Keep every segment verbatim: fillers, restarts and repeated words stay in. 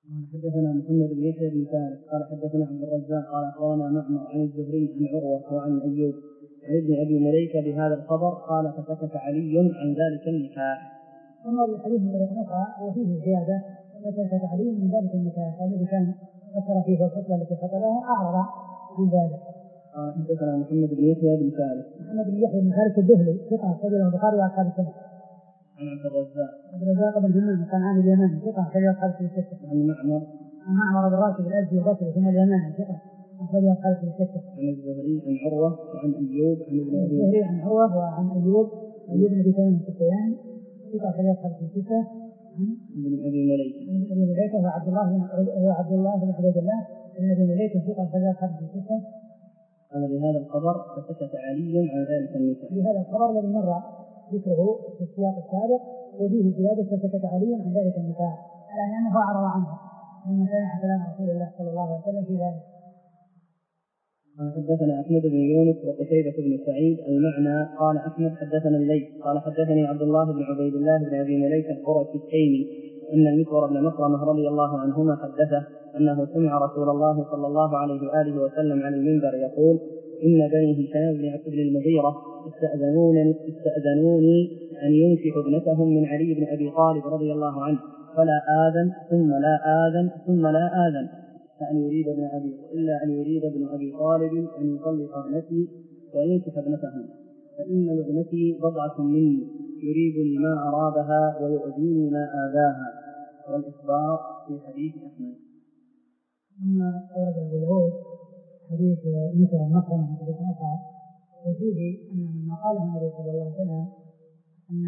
قال حدثنا محمد بن يحيى بن ثالث قال حدثنا عبد الرزاق قال أخبرنا معمر عن الزهري عن عروة وعن أيوب عن ابن أبي مليكة بهذا الخبر قال فسكت علي عن ذلك النكاح. ثم الحديث من طريق أخرى وفيه زيادة فسكت علي من ذلك النكاح الذي كان فكر فيه الخطبة التي خطبها أعرض عن ذلك. قال حدثنا محمد بن يحيى بن ثالث محمد بن يحيى بن ثالث الدهلي ثقة أخرجه البخاري وأصحاب السنة. عن عبد الرزاق عبد الرزاق بن همام الصنعاني اليماني ثقة أخرجه أصحاب الستة. عن معمر عن معمر بن راشد الأزدي البصري ثم اليماني ثقة أخرجه أصحاب الستة. عن الزهري عن عروة وعن أيوب عن ابن أبي الزهري عن عروة وعن أيوب أيوب بن أبي تميم السختياني ثقة أخرجه أصحاب الستة. عن ابن أبي مليكة عن ابن مليكة هو عبد الله بن هو عبد الله بن عبيد الله بن أبي مليكة ثقة أخرجه أصحاب الستة. قال بهذا الخبر فسكت علي عن ذلك النكاح. بهذا الخبر الذي مر ذكره في السياق السابق وفيه زيادة فسكت علي عن ذلك النكاح يعني أنه أعرض عنه لما سمع كلام رسول الله صلى الله عليه وسلم في ذلك. قال حدثنا أحمد بن يونس وقتيبة بن سعيد المعنى قال أحمد حدثنا الليث قال حدثني عبد الله بن عبيد الله بن أبي مليكة القرشي التيمي أن المسور بن مخرمة رضي الله عنهما حدثه أنه سمع رسول الله صلى الله عليه وآله وسلم على المنبر يقول إن بني هشام بن المغيرة استأذنوني, استأذنوني أن ينكحوا ابنتهم من علي بن أبي طالب رضي الله عنه فلا آذن ثم لا آذن ثم لا آذن فأن يريد ابن أبي إلا أن يريد ابن أبي طالب أن يطلق ابنتي وينكح ابنتهم فإن ابنتي بضعة مني يريبني ما أرادها ويؤذيني ما آذاها. والإخبار في حديث أحمد. ثم أورد أبو داود حديث مثل المخرم من حديث أخرى وفيه أن مما قاله النبي صلى الله عليه وسلم أن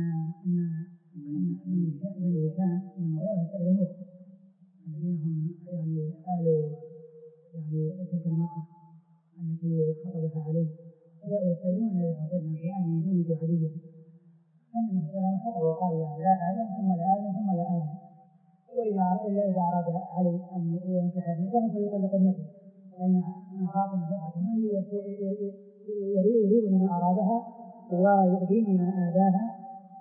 أن بني هشام من المغيرة يستأذنوه الذين هم يعني آل يعني تلك المرأة التي خطبها عليه يستأذنون النبي صلى الله عليه وسلم في أن يزوجوا عليا فالنبي صلى الله عليه وسلم خطب وقال لا آذن ثم لا آذن ثم لا آذن وإلا إذا أراد علي أن ينكح ابنته فيطلق ابنته لأن فاطمة بضعة مني يريبني ما أرادها ويؤذيني ما آذاها.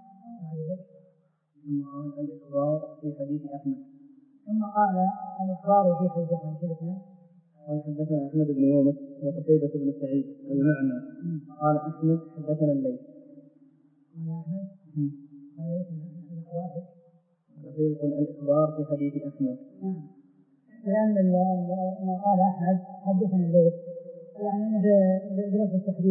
ثم قال الإخبار في حديث أحمد. ثم قال الإخبار في حديث أحمد. قال حدثنا أحمد بن يونس وقتيبة بن سعيد المعنى قال أحمد حدثنا الليث. قال أحمد يقول الإخبار في حديث أحمد. لأن ما قال أحمد حدثنا الليث يعني بلفظ التحديث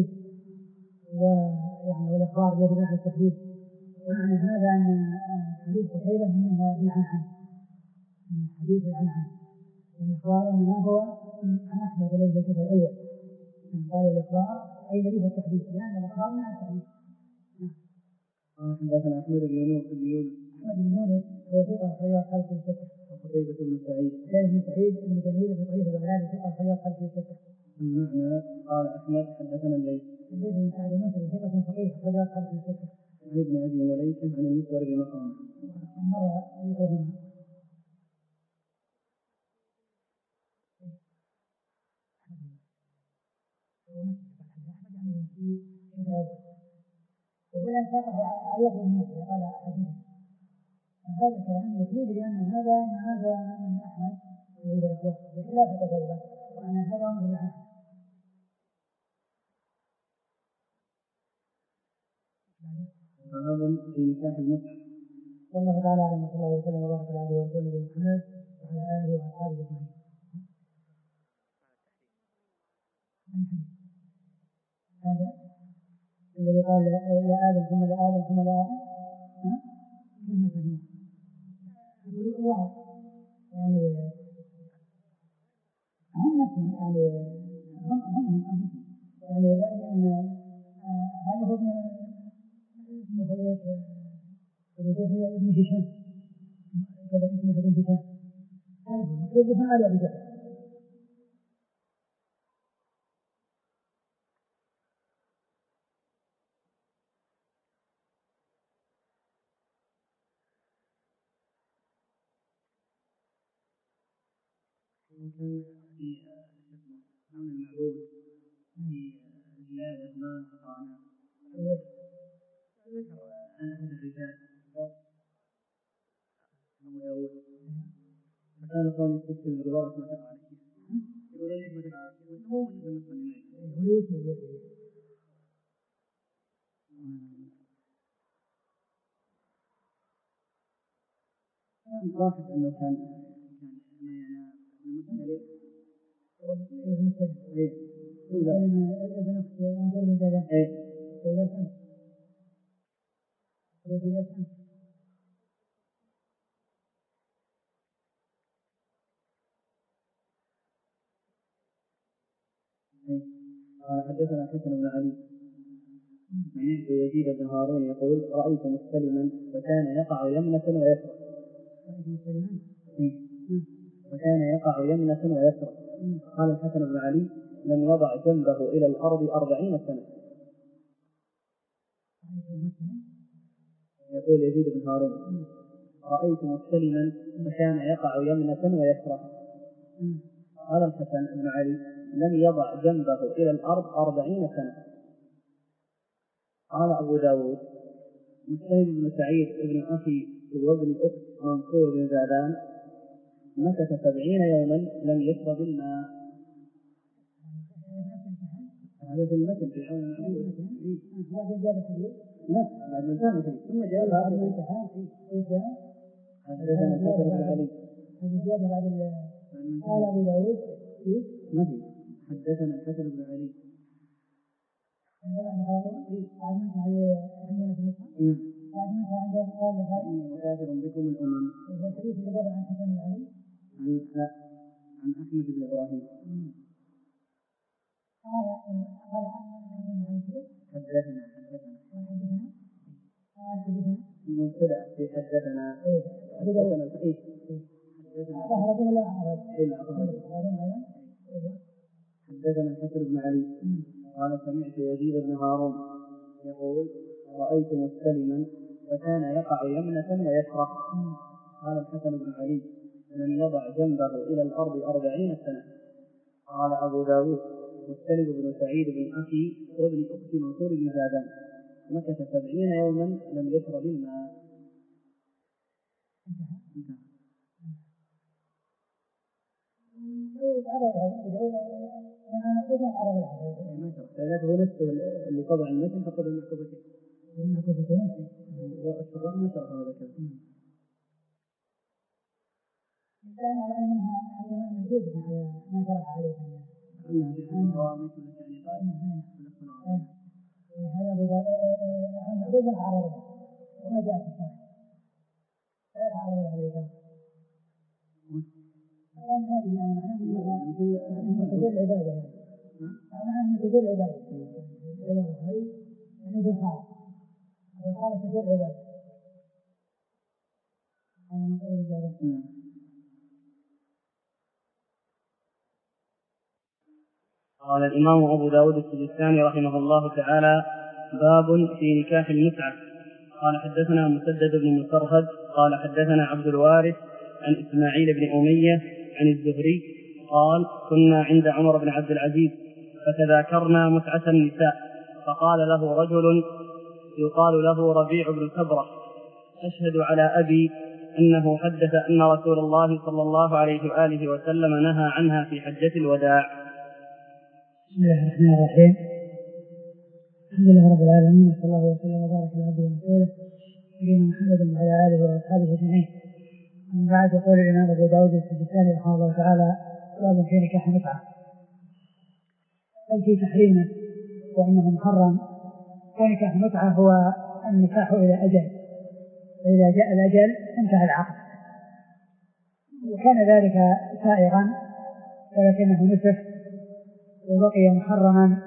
ويعني والإخبار بلفظ التحديث ومعنى هذا أن حديث قتيبة إنها بالعنعن حديث العنعن الإخبار إنما هو عن أحمد الذي هو الشيخ الأول قالوا الإخبار أي الذي هو التحديث لأن الإخبار من التحديث. حدثنا أحمد بن يونس أحمد بن يونس هو ثقة أخرجه أصحاب الستة. وقتيبة بن سعيد قتيبة بن سعيد بن جميل في طريق البغدادي ثقة أخرجه أصحاب الستة. المعنى قال أحمد حدثنا الليث. الليث بن سعد المصري ثقة فقيه أخرجه أصحاب الستة. عن ابن أبي مليكة عن المسور بن مخرمة. مر ذكرهما. ولا ساقه على يقول المسلم قال حديث هذا الكلام يفيد لأن هذا إنما هو من أحمد الذي بالإخوة بخلاف قتيبة وأن هذا ينظر عنه. باب في نكاح المصحف. والله تعالى أعلم وصلى الله وسلم وبارك على عبده ورسوله محمد وعلى آله وأصحابه أجمعين. هذا الذي قال لا آدم ثم لا آدم ثم لا آدم ها؟ كيف نفهمه؟ يقول واحد يعني هم نفسهم يعني هم هم هم يعني لأن هذا هو اسمه ايش؟ أبو جهل ابن هشام كذا اسمه ابن هشام هذا هو المفروض يفهم على أبو جهل. ممكن في عون المعبود في زيادة ما قطعنا ذكر أن أحد الرجال أبو داود هذا قول يستسلم بغلط ما تقع عليه. يقول ليش ما تقع عليه؟ بس هو من النص النهائي. واحد انه كان كان ما ينام المسلم المسلم ايه ابن اختي انظر لذا ايه اذا سمع واذا سمع قال حدثنا الحسن بن علي سمعت يزيد بن هارون يقول رايت مستلما فكان يقع يمنة ويسرى وكان يقع يمنة ويسرى. قال الحسن بن علي لم يضع جنبه إلى الأرض أربعين سنة. يقول يزيد بن هارون رأيت مستلما فكان يقع يمنة ويسرى. قال الحسن بن علي لم يضع جنبه إلى الأرض أربعين سنة. قال أبو داود مستلم بن سعيد ابن أخي وابن أخت منصور بن زادان مكث سبعين يوما لم يشرب الماء. هذا في المثل في عون المعبود. هذا جاب الحديث؟ لا بعد ما انتهى الحديث ثم جاء بعد ما انتهى حدثنا الحسن بن علي هذه زيادة بعد قال أبو داود ما في حدثنا الحسن بن علي بعد ما انتهى عندنا في المصحف بعد ما انتهى عندنا قال إني مكافر بكم الأمم. والحديث اللي قبل عن الحسن بن علي عن عن أحمد بن إبراهيم قال قال حدثنا حدثنا حدثنا قال حدثنا مبتدأ في حدثنا حدثنا الحديث حدثنا أخرجه ولا أخرج؟ إلا أخرجه. حدثنا الحسن بن علي قال سمعت يزيد بن هارون يقول رأيت مستلما فكان يقع يمنة ويسرى. قال الحسن بن علي لم يضع جنبه إلى الأرض أربعين سنة. قال أبو داود مستلم بن سعيد بن أخي وابن أخت منصور بن زادان مكث سبعين يوما لم يشرب الماء. هو نفسه اللي طبع المتن فقد المعكوفتين المعكوفتين والشرع ما شرح هذا الكلام. كان على منها حتى موجود على ما شرح عليه أنها بأنها مثل التعليقات هذا أبو داود ما تعرض وما جاء في الشرح لا تعرض عليه كان هذه يعني معناه أنه كثير العبادة يعني معناه أنه كثير العبادة العبادة هذه يعني ذو حال والحالة كثير العبادة أنا نقول العبادة. قال الإمام أبو داود السجستاني رحمه الله تعالى باب في نكاح المتعة. قال حدثنا مسدد بن مسرهد قال حدثنا عبد الوارث عن إسماعيل بن أمية عن الزهري قال كنا عند عمر بن عبد العزيز فتذاكرنا متعة النساء فقال له رجل يقال له ربيع بن كبرة أشهد على أبي أنه حدث أن رسول الله صلى الله عليه وآله وسلم نهى عنها في حجة الوداع. بسم الله الرحمن الرحيم. الحمد لله رب العالمين وصلى الله وسلم وبارك على عبده ورسوله نبينا محمد وعلى اله واصحابه اجمعين. من بعد يقول الامام ابو داود السجستاني رحمه الله تعالى باب في نكاح المتعه اي في تحريمه وانه محرم. ونكاح المتعه هو النكاح الى اجل فاذا جاء الاجل انتهى العقد وكان ذلك سائغا ولكنه نسخ وبقي محرما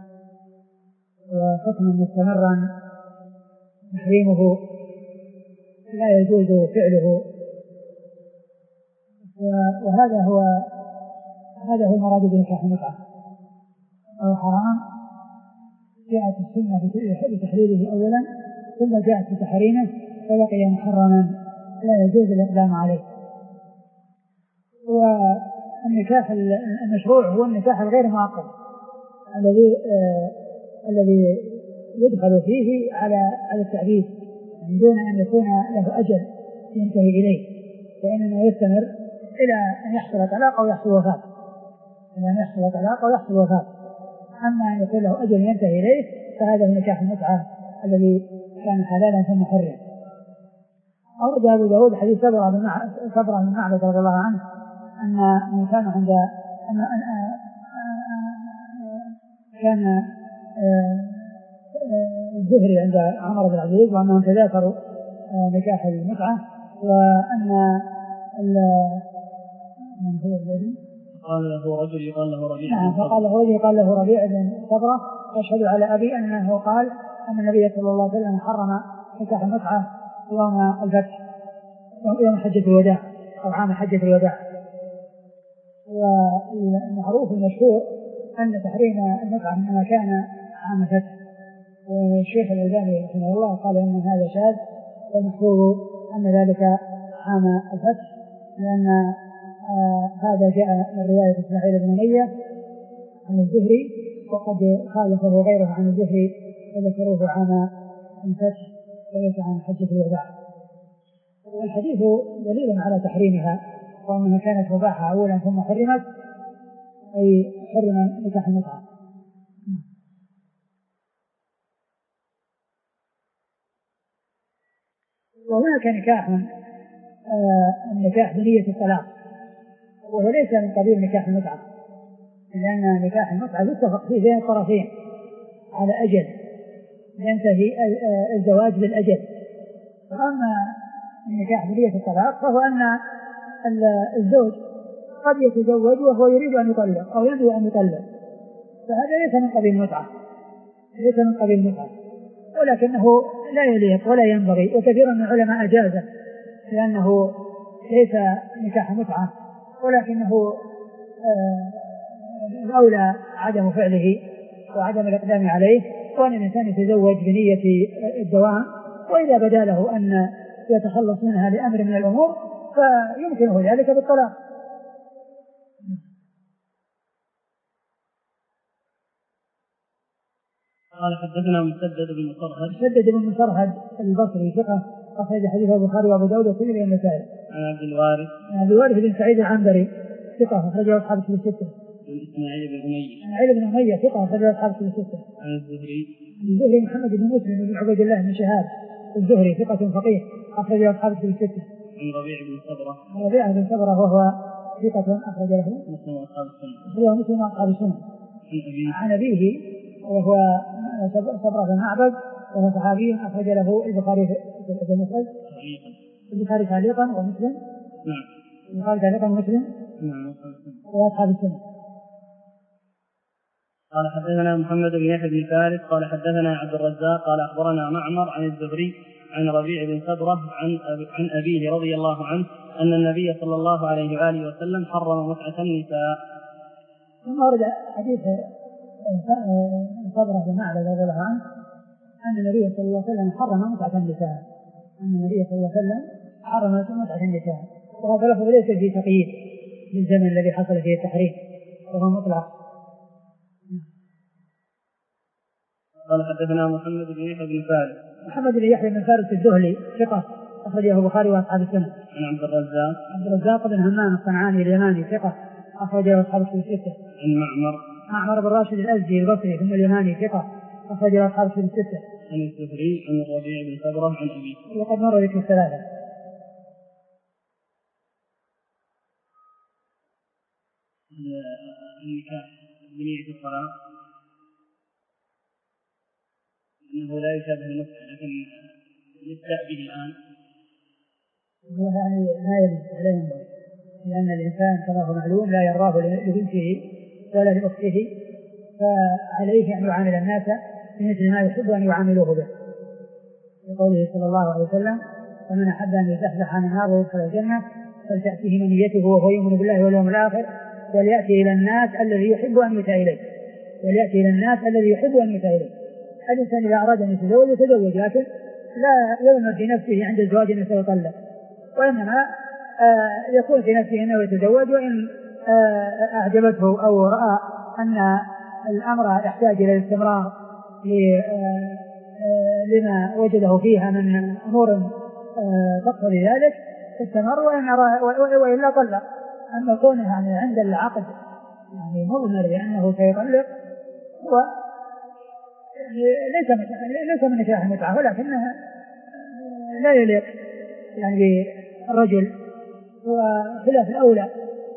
وحكما مستمرا تحريمه لا يجوز فعله وهذا هو هذا هو المراد بنكاح المتعة أو حرام. جاءت السنة بتحليله أولا ثم جاءت بتحريمه فبقي محرما لا يجوز الإقدام عليه. والنكاح المشروع هو النكاح الغير معقد الذي آه الذي يدخل فيه على على التعبيد يعني دون أن يكون له أجل ينتهي إليه وإنما يستمر إلى أن يحصل طلاق أو يحصل وفاة، إلى أن يحصل طلاق أو يحصل وفاة. أما أن يكون له أجل ينتهي إليه فهذا هو نكاح المتعة الذي كان حلالا ثم حرم. أورد أبو داود حديث سبرة بن معبد رضي الله عنه أن من كان عند أن كان الزهري عند عمر بن العزيز وأنهم تذاكروا نكاح المتعة، وأن من هو الذي قال له رجل يقال له ربيع نعم فقال له رجل يقال له ربيع بن صبرة أشهد على أبي أنه قال أن النبي صلى الله عليه وسلم حرم نكاح المتعة يوم الفتح يوم حجة الوداع أو عام حجة الوداع. والمعروف المشهور أن تحريم المتعة إنما كان عام الفتح، والشيخ الألباني رحمه الله قال إن هذا شاذ، والمحفوظ أن ذلك عام الفتح، لأن آه هذا جاء من رواية إسماعيل بن أمية عن الزهري، وقد خالفه غيره عن الزهري وذكروه عام الفتح وليس عن حجة الوداع. والحديث دليل على تحريمها، وأنها كانت مباحة أولا ثم حرمت، أي حرم نكاح المتعة. وهناك نكاح آه النكاح بنية الطلاق، وهو ليس من قبيل نكاح المتعة، لأن نكاح المتعة يتفق فيه بين الطرفين على أجل ينتهي الزواج بالأجل. وأما النكاح بنية الطلاق فهو أن الزوج قد يتزوج وهو يريد أن يطلق أو ينوي أن يطلق، فهذا ليس من قبيل المتعة، ليس من قبيل المتعة، ولكنه لا يليق ولا ينبغي، وكثير من العلماء أجازه لأنه ليس نكاح متعة، ولكنه الأولى عدم فعله وعدم الإقدام عليه، وأن الإنسان يتزوج بنية الدوام، وإذا بدا له أن يتخلص منها لأمر من الأمور فيمكنه ذلك بالطلاق. قال حدثنا مسدد بن مسرهد مسدد بن مسرهد البصري ثقة أخرج حديثه البخاري وأبو داود والترمذي والنسائي. عن عبد الوارث عن عبد الوارث بن سعيد العنبري ثقة أخرجه أصحاب الكتب الستة. عن إسماعيل بن أمية إسماعيل بن أمية ثقة أخرجه أصحاب الكتب الستة. عن الزهري الزهري محمد بن مسلم بن عبيد الله بن شهاب الزهري ثقة فقيه أخرجه أصحاب الكتب الستة. عن ربيع بن صبرة عن ربيع بن صبرة وهو ثقة أخرج له مسلم وأصحاب السنة. أخرجه مسلم وأصحاب السنة. عن أبيه وهو صبرة بن معبد وهو صحابي أخرج له البخاري في المفرد البخاري تعليقا ومسلم نعم البخاري تعليقا ومسلم نعم وأصحاب السنة. قال حدثنا محمد بن يحيى بن فارس قال حدثنا عبد الرزاق قال أخبرنا معمر عن الزهري عن ربيع بن صبرة عن عن أبيه رضي الله عنه أن النبي صلى الله عليه وآله وسلم حرم متعة النساء. ثم ورد حديث صبرة بن معبد رضي الله عنه أن النبي صلى الله عليه وسلم حرم متعة النساء، أن النبي صلى الله عليه وسلم حرم متعة النساء، وهذا لفظ ليس فيه تقييد للزمن الذي حصل فيه التحريم وهو مطلق. قال حدثنا محمد بن يحيى بن فارس محمد بن يحيى بن فارس الذهلي ثقة أخرجه البخاري وأصحاب السنة. عن عبد الرزاق عبد الرزاق بن همام الصنعاني اليماني ثقة أخرجه أصحاب الستة. عن معمر معمر بن راشد الأزدي البصري ثم اليماني ثقة أخرجه أصحاب الستة. عن الزهري عن الربيع بن صبرة عن أبيه. وقد مر ذكر الثلاثة. النكاح بنية الطلاق إنه لا يشابه المتعة، لكن نبدأ به الآن. يعني ما يجب ولا ينبغي، لأن الإنسان كما هو معلوم لا يراه لبنته ولا لأخته، فعليه أن يعامل الناس بمثل ما يحب أن يعاملوه به، لقوله صلى الله عليه وسلم: فمن أحب أن يزحزح عن النار ويدخل الجنة فلتأتيه منيته وهو يؤمن بالله واليوم الآخر وليأتي إلى الناس الذي يحب أن يؤتى إليه وليأتي إلى الناس الذي يحب أن يؤتى إليه. الإنسان إذا أراد أن يتزوج يتزوج، لكن لا يؤمن في نفسه عند الزواج أنه سيطلق، وإنما آه يكون في نفسه أنه يتزوج، وإن آه أعجبته أو رأى أن الأمر يحتاج إلى الاستمرار لما وجده فيها من أمور تقتضي ذلك استمر، وإن أرى وإلا طلق. أن كونه يعني عند العقد يعني مضمر بأنه سيطلق هو يعني ليس ليس من نكاح المتعة، ولكنها لا يليق يعني بالرجل وخلاف الأولى.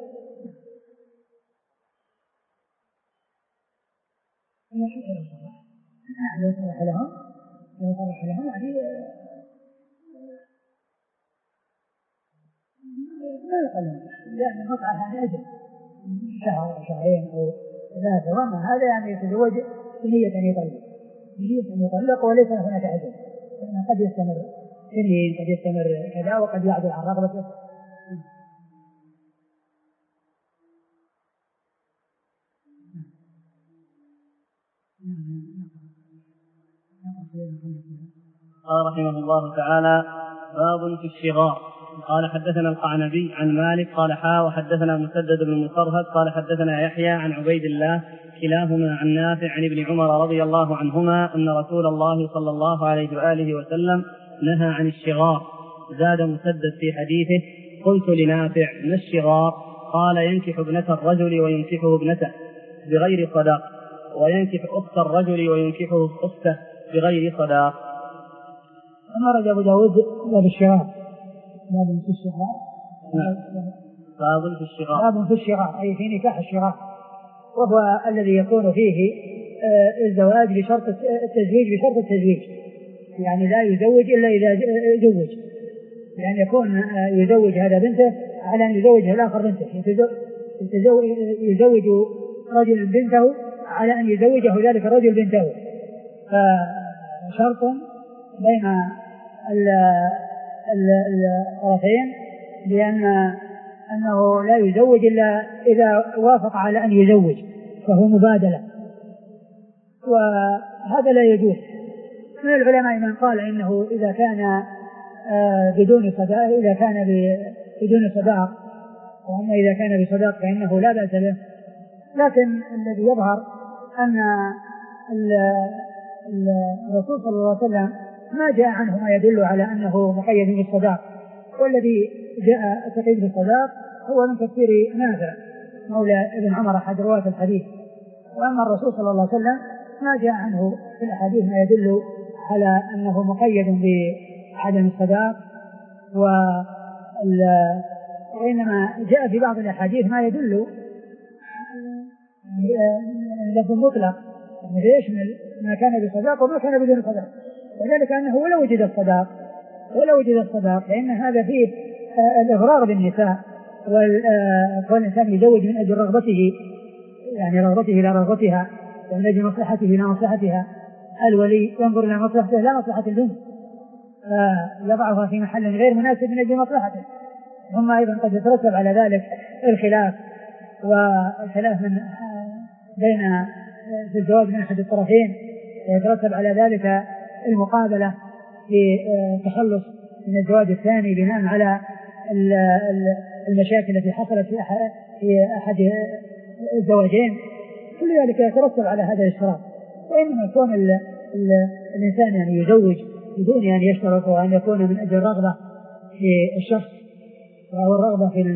لو صرح لهم لو صرح لهم يعني لا يقلون، لأن المتعة هذا أجل شهر أو شهرين أو ثلاثة، وأما هذا يعني يتزوج بنية أن يطلق بنية أن يطلق وليس هناك أجل، لأنه قد يستمر سنين قد يستمر كذا وقد يعدل عن رغبته. قال رحمه الله تعالى: باب في الشغار. قال حدثنا القعنبي عن مالك قال حا وحدثنا مسدد بن مصرهد قال حدثنا يحيى عن عبيد الله كلاهما عن نافع عن ابن عمر رضي الله عنهما أن رسول الله صلى الله عليه وآله وسلم نهى عن الشغار. زاد مسدد في حديثه: قلت لنافع: ما الشغار؟ قال: ينكح ابنة الرجل وينكحه ابنته بغير صداق، وينكح أخت الرجل وينكحه أخته بغير صداق. أمر أبو داود باب الشغار. باب في الشغار. باب في الشغار. باب في الشغار أي في نكاح الشغار، وهو الذي يكون فيه الزواج بشرط التزويج بشرط التزويج، يعني لا يزوج إلا إذا زوج، يعني يكون يزوج هذا بنته على أن يزوجها الآخر بنته، يزوج رجل بنته على أن يزوجه ذلك الرجل بنته، فشرط بين الطرفين بأن أنه لا يزوج إلا إذا وافق على أن يزوج، فهو مبادلة، وهذا لا يجوز. من العلماء من قال إنه إذا كان بدون صداق إذا كان بدون صداق، وأما إذا كان بصداق فإنه لا بأس به، لكن الذي يظهر أن الرسول صلى الله عليه وسلم ما جاء عنه ما يدل على أنه مقيد بالصداق، والذي جاء التقييد بالصداق هو من تفسير نافع مولى ابن عمر أحد رواة الحديث، وأما الرسول صلى الله عليه وسلم ما جاء عنه في الأحاديث ما يدل على أنه مقيد بعدم الصداق، وإنما جاء في بعض الأحاديث ما يدل لفظ مطلق يعني يشمل ما كان بصداق وما كان بدون صداق، وذلك أنه ولو وجد الصداق ولو وجد الصداق فإن هذا فيه الإغرار بالنساء، والإنسان يزوج من أجل رغبته، يعني رغبته إلى رغبتها، ومن أجل مصلحته إلى مصلحتها. الولي ينظر إلى مصلحته لا مصلحة البنت، فيضعها في محل غير مناسب من أجل مصلحته. ثم أيضا قد يترتب على ذلك الخلاف، والخلاف من بين في الزواج من أحد الطرفين، ويترتب على ذلك المقابلة في التخلص من الزواج الثاني بناء على المشاكل التي حصلت في أحد الزواجين. كل ذلك يترتب على هذا الاشتراط. وإنما يكون الإنسان يعني يزوج بدون أن يشترط، وأن يكون من أجل رغبة في الشخص أو الرغبة في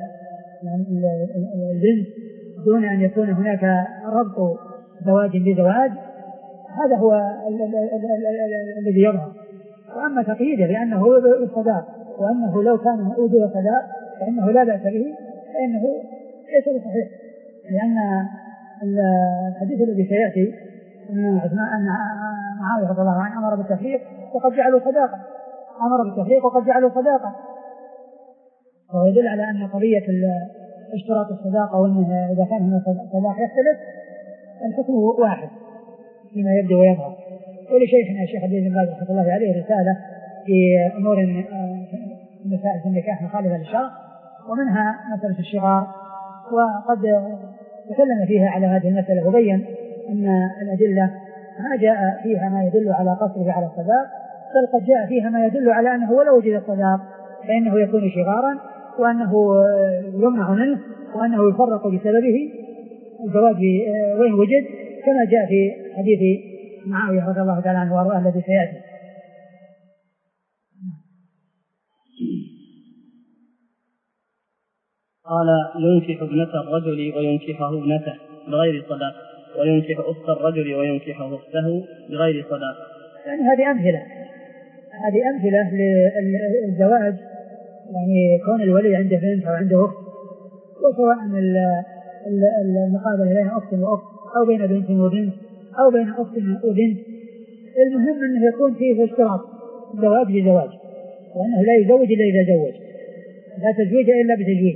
البنت دون أن يكون هناك ربط زواج بزواج، هذا هو الذي يظهر. وأما تقييده بأنه بالصداق وأنه لو كان وجود صداق فإنه لا بأس به، فإنه ليس بصحيح، لأن الحديث الذي سيأتي أن معاوية رضي الله عنه أمر بالتفريق وقد جعلوا صداقا أمر بالتفريق وقد جعلوا صداقا وهو يدل على أن قضية اشتراط الصداقة، وأنه إذا كان هنا صداق يختلف الحكم واحد فيما يبدو ويظهر. ولشيخنا الشيخ عبد العزيز رحمه الله عليه رسالة في أمور مسائل في النكاح مخالفة للشرع، ومنها مسألة الشغار، وقد تكلم فيها على هذه المسألة وبين أن الأدلة ما جاء فيها ما يدل على قصره على الصداق، بل قد جاء فيها ما يدل على أنه ولو وجد الصداق فإنه يكون شغارا، وأنه يمنع منه، وأنه يفرق بسببه الزواج وين وجد، كما جاء في حديث معاوية رضي الله تعالى عنه وارضاه الذي سيأتي. قال ينكح ابنة الرجل وينكحه ابنته بغير صداق، وينكح أخت الرجل وينكحه أخته بغير صداق. يعني هذه أمثلة هذه أمثلة للزواج، يعني كون الولي عنده بنت أو عنده أخت، وسواء المقابلة بين أخت وأخت أو بين بنت وبنت أو بين أخت وبنت، المهم أنه يكون فيه اشتراط زواج بزواج، وأنه لا يزوج إلا إذا زوج، لا تزويج إلا بتزويج.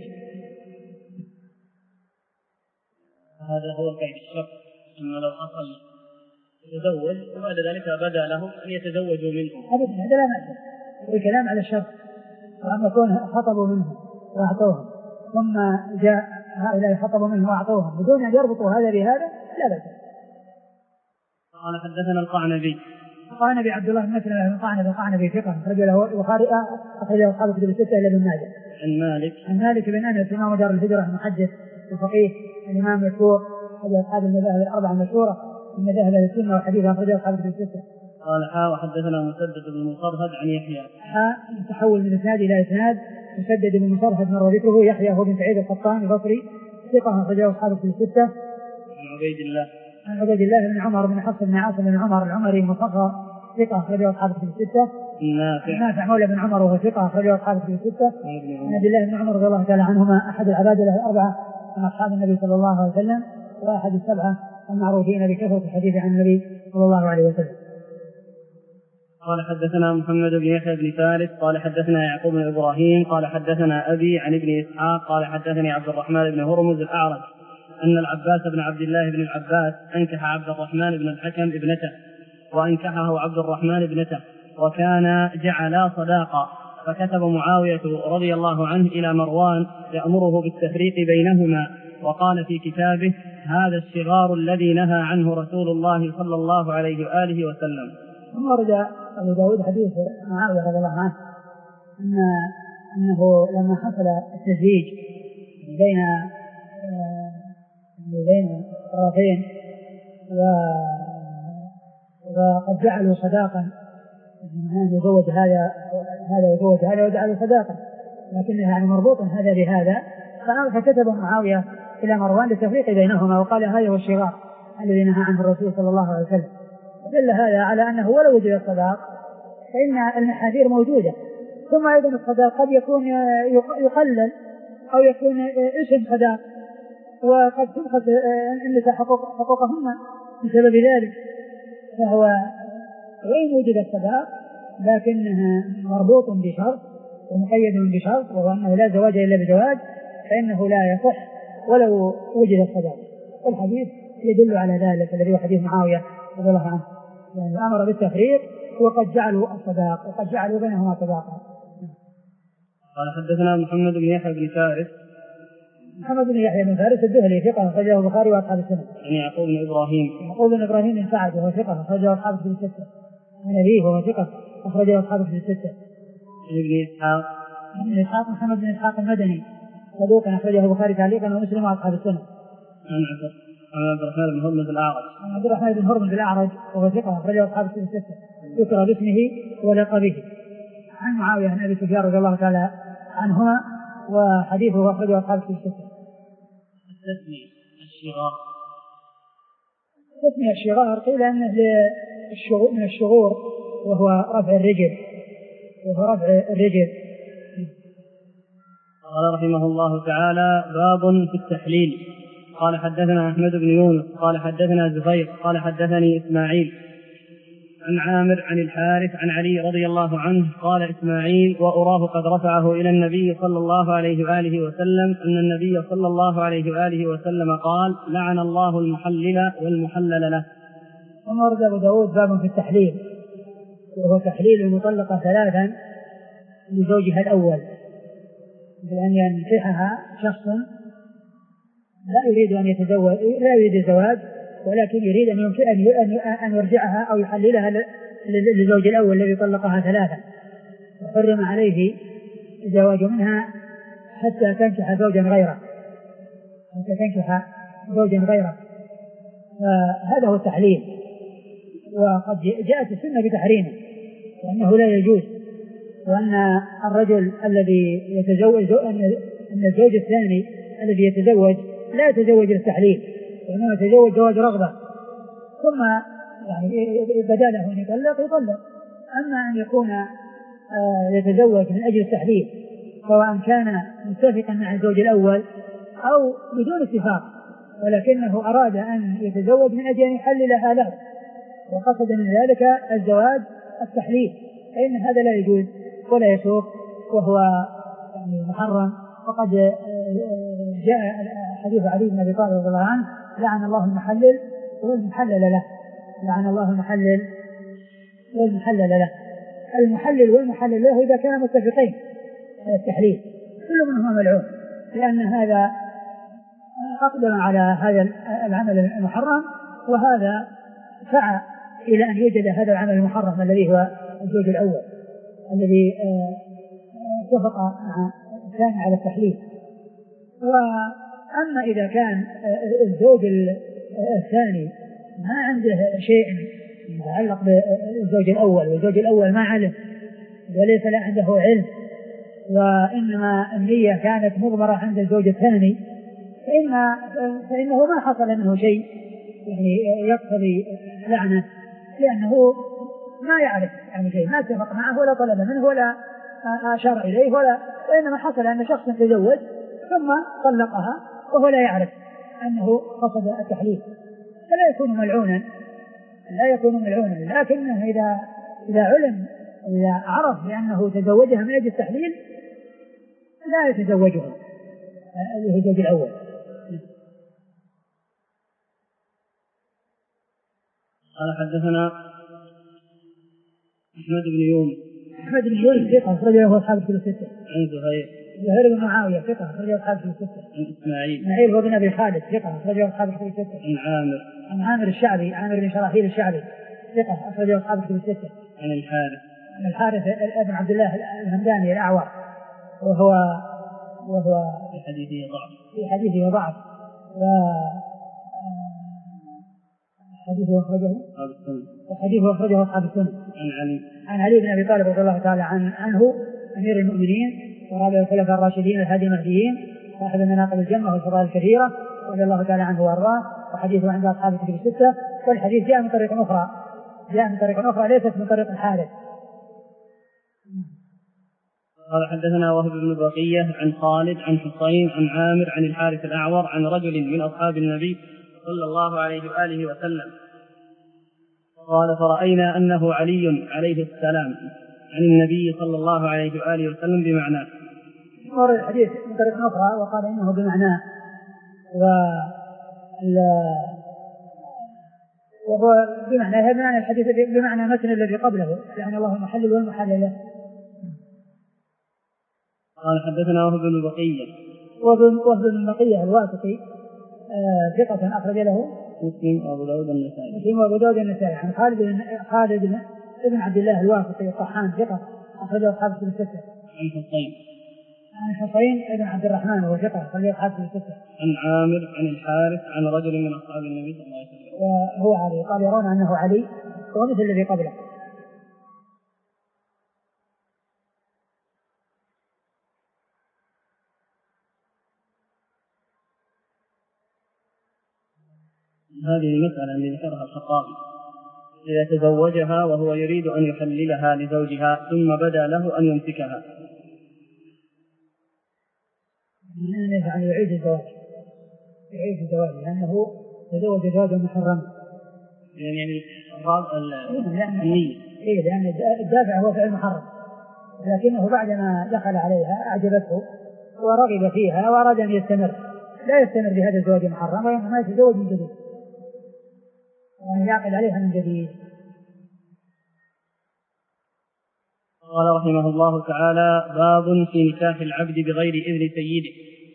هذا هو كيف الشرط، أنه لو حصل يتزوج وبعد ذلك بدا لهم أن يتزوجوا منه. أبدا، هذا لا معنى والكلام على الشرط، وأن يكون خطبوا منه وأعطوهم ثم جاء هؤلاء خطبوا منه وأعطوهم بدون أن يربطوا هذا بهذا لا بأس. قال حدثنا القعنبي القعنبي عبد الله بن مسلم القعنبي القعنبي ثقة رجله البخاري أخرجه أصحاب الكتب الستة إلا ابن ماجه. عن مالك عن مالك بن أنس إمام دار الهجرة المحدث الفقيه الإمام المشهور أحد أصحاب المذاهب الأربعة المشهورة من مذاهب السنة والحديث أخرجه أصحاب الكتب الستة. قال حا وحدثنا مسدد بن مصرهد عن يحيى حا تحول من إسناد إلى إسناد. مسدد بن مصرهد مر ذكره يحيى هو بن سعيد القطان البصري ثقة أخرجه أصحاب الكتب الستة. عن عبيد الله عن عبيد الله بن عمر بن حفص بن عاصم بن عمر العمري المصغر ثقة أخرجه أصحاب الكتب الستة. نافع مولى بن عمر وهو ثقة أخرجه أصحاب الكتب الستة. عن عبد الله بن عمر رضي الله تعالى عنهما أحد العباد له الأربعة من أصحاب النبي صلى الله عليه وسلم وأحد السبعة المعروفين بكثرة الحديث عن النبي صلى الله عليه وسلم. قال حدثنا محمد بن يحيى بن فارس قال حدثنا يعقوب بن إبراهيم قال حدثنا أبي عن ابن إسحاق قال حدثني عبد الرحمن بن هرمز الأعرج أن العباس بن عبد الله بن العباس أنكح عبد الرحمن بن الحكم ابنته وأنكحه عبد الرحمن ابنته وكان جعلا صداقا، فكتب معاوية رضي الله عنه إلى مروان يأمره بالتفريق بينهما، وقال في كتابه هذا الشغار الذي نهى عنه رسول الله صلى الله عليه وآله وسلم. ثم ورد أبو داود حديث معاوية رضي الله عنه أن أنه لما حصل التزويج بين بين الطرفين وقد جعلوا صداقا يزوج هذا هذا ويزوج هذا وجعلوا صداقا، لكنها يعني مربوط هذا بهذا، فكتب معاوية إلى مروان للتفريق بينهما وقال هذا هو الشغار الذي نهى عنه الرسول صلى الله عليه وسلم. دل هذا على أنه ولو وجد الصداق فإن المحاذير موجودة، ثم أيضا الصداق قد يكون يقلل أو يكون اسم صداق وقد تنقص النساء حقوقهن بسبب ذلك، فهو وإن وجد الصداق لكنها مربوط بشرط ومقيد بشرط وهو أنه لا زواج إلا بزواج، فإنه لا يصح ولو وجد الصداق. والحديث يدل على ذلك الذي هو حديث معاوية رضي الله عنه، يعني أمر بالتفريق وقد جعلوا الصداق وقد جعلوا بينهما صداقا. قال حدثنا محمد بن يحيى بن فارس محمد بن يحيى بن فارس الدهلي ثقة أخرجه البخاري وأصحاب السنة. عن يعقوب بن إبراهيم يعقوب بن إبراهيم بن سعد وهو ثقة أخرجه أصحاب الكتب الستة. عن أبيه وهو ثقة أخرجه أصحاب الكتب الستة. عن ابن إسحاق عن إسحاق محمد بن إسحاق المدني صدوق أخرجه البخاري تعليقا ومسلم وأصحاب السنة. عن عبد الرحمن بن هرمز الأعرج عن عبد الرحمن بن هرمز الأعرج وهو ثقة أخرجه أصحاب الكتب الستة ذكر باسمه ولقبه. عن معاوية بن أبي سفيان رضي الله تعالى عنهما وحديثه أخرجه أصحاب الكتب الستة. تسمية الشغار تسمية الشغار قيل أنه من الشغور وهو رفع الرجل وهو رفع الرجل. قال رحمه الله تعالى باب في التحليل. قال حدثنا أحمد بن يونس قال حدثنا زهير قال حدثني إسماعيل عن عامر عن الحارث عن علي رضي الله عنه قال إسماعيل وأراه قد رفعه إلى النبي صلى الله عليه وآله وسلم أن النبي صلى الله عليه وآله وسلم قال لعن الله المحلل والمحلل له. ثم ورد أبو داود باب في التحليل وهو تحليل المطلقة ثلاثا لزوجها الأول بأن ينكحها شخص لا يريد أن يتزوج لا يريد الزواج ولكن يريد أن يمكن أن يرجعها أو يحللها للزوج الأول الذي طلقها ثلاثا، وحرم عليه الزواج منها حتى تنكح زوجا غيره حتى تنكح زوجا غيره فهذا هو التحليل. وقد جاءت السنة بتحريمه وأنه لا يجوز، وأن الرجل الذي يتزوج أن أن الزوج الثاني الذي يتزوج لا يتزوج للتحليل وإنما يتزوج زواج رغبة، ثم يعني بدا له أن يطلق يطلق. أما أن يكون يتزوج من أجل التحليل سواء كان متفقا مع الزوج الأول أو بدون اتفاق ولكنه أراد أن يتزوج من أجل أن يحللها له وقصد من ذلك الزواج التحليل، فإن هذا لا يجوز ولا يسوق وهو يعني محرم. وقد جاء حديث علي بن أبي طالب رضي الله عنه: لعن الله المحلل والمحلل له. لعن الله المحلل والمحلل له. المحلل والمحلل له إذا كانوا متفقين على التحليل كل منهما ملعون، لأن هذا أقدر على هذا العمل المحرم وهذا سعى إلى أن يوجد هذا العمل المحرم الذي هو الزوج الأول الذي اتفق مع الثاني على التحليل. وأما إذا كان الزوج الثاني ما عنده شيء يتعلق بالزوج الأول والزوج الأول ما علم وليس لا عنده علم وإنما النية كانت مضمرة عند الزوج الثاني فإن فإنه ما حصل منه شيء يعني يقتضي لعنة، لأنه ما يعرف يعني شيء، ما اتفق معه ولا طلب منه ولا أشار إليه ولا، وإنما حصل أن شخص تزوج ثم طلقها وهو لا يعرف أنه قصد التحليل، فلا يكون ملعونا لا يكون ملعونا لكنه إذا إذا علم إذا عرف بأنه تزوجها من أجل التحليل لا يتزوجها اللي هو الزوج الأول. قال حدثنا أحمد بن يونس أحمد بن يونس ثقة أخرج له أصحاب الكتب الستة. عن زهير زهير بن معاوية ثقة أخرج له أصحاب الكتب الستة. عن إسماعيل إسماعيل بن أبي خالد ثقة أخرج له أصحاب الكتب الستة. عن عامر عن عامر الشعبي عامر بن شراحيل الشعبي ثقة أخرج له أصحاب الكتب الستة. عن الحارث عن الحارث بن عبد الله الهمداني الأعور وهو وهو في حديثه ضعف في حديثه ضعف و حديثه أخرجه أصحاب السنة وحديثه أخرجه أصحاب السنة. عن علي عن علي بن أبي طالب رضي الله تعالى عنه أمير المؤمنين ورابع الخلفاء الراشدين الهادي المهديين صاحب المناقب الجنة والفضائل الكثيرة رضي الله تعالى عنه وأرضاه، وحديثه عند أصحاب الكتب الستة. والحديث جاء من طريق أخرى جاء من طريق أخرى ليست من طريق الحارث. قال حدثنا وهب بن بقية عن خالد عن حسين عن عامر عن الحارث الأعور عن رجل من أصحاب النبي صلى الله عليه وآله وسلم قال: فرأينا أنه علي عليه السلام عن النبي صلى الله عليه وآله وسلم بمعناه. مر الحديث من طريق أخرى وقال إنه بمعناه وهو بمعنى هذا بمعنى الحديث بمعنى مثل الذي قبله يعني الله المحلل والمحلل له. قال حدثنا وهب بن بقية وهب بن بقية الواسطي ثقة أخرج له مسلم وأبو داود النسائي مسلم وأبو داود النسائي. عن خالد بن خالد بن عبد الله الواسطي الطحان ثقة أخرجه أصحاب الكتب الستة. عن حسين عن حسين بن عبد الرحمن وهو ثقة أخرجه أصحاب الكتب الستة. عن عامر عن الحارث عن رجل من أصحاب النبي صلى الله عليه وسلم وهو علي قال يرون أنه علي هو مثل الذي قبله. هذه المسألة التي ذكرها الخطابي: إذا تزوجها وهو يريد أن يحللها لزوجها ثم بدا له أن يمسكها يعني يعيد الزواج يعيد الزواج لأنه تزوج زواجا محرما يعني النية إيه لأن الدافع هو فعل محرم، لكنه بعدما دخل عليها أعجبته ورغب فيها وأراد أن يستمر لا يستمر بهذا الزواج المحرم وإنما يتزوج من جديد وأن يعقد عليها من جديد. قال رحمه الله تعالى: باب في نكاح العبد بغير إذن سيده.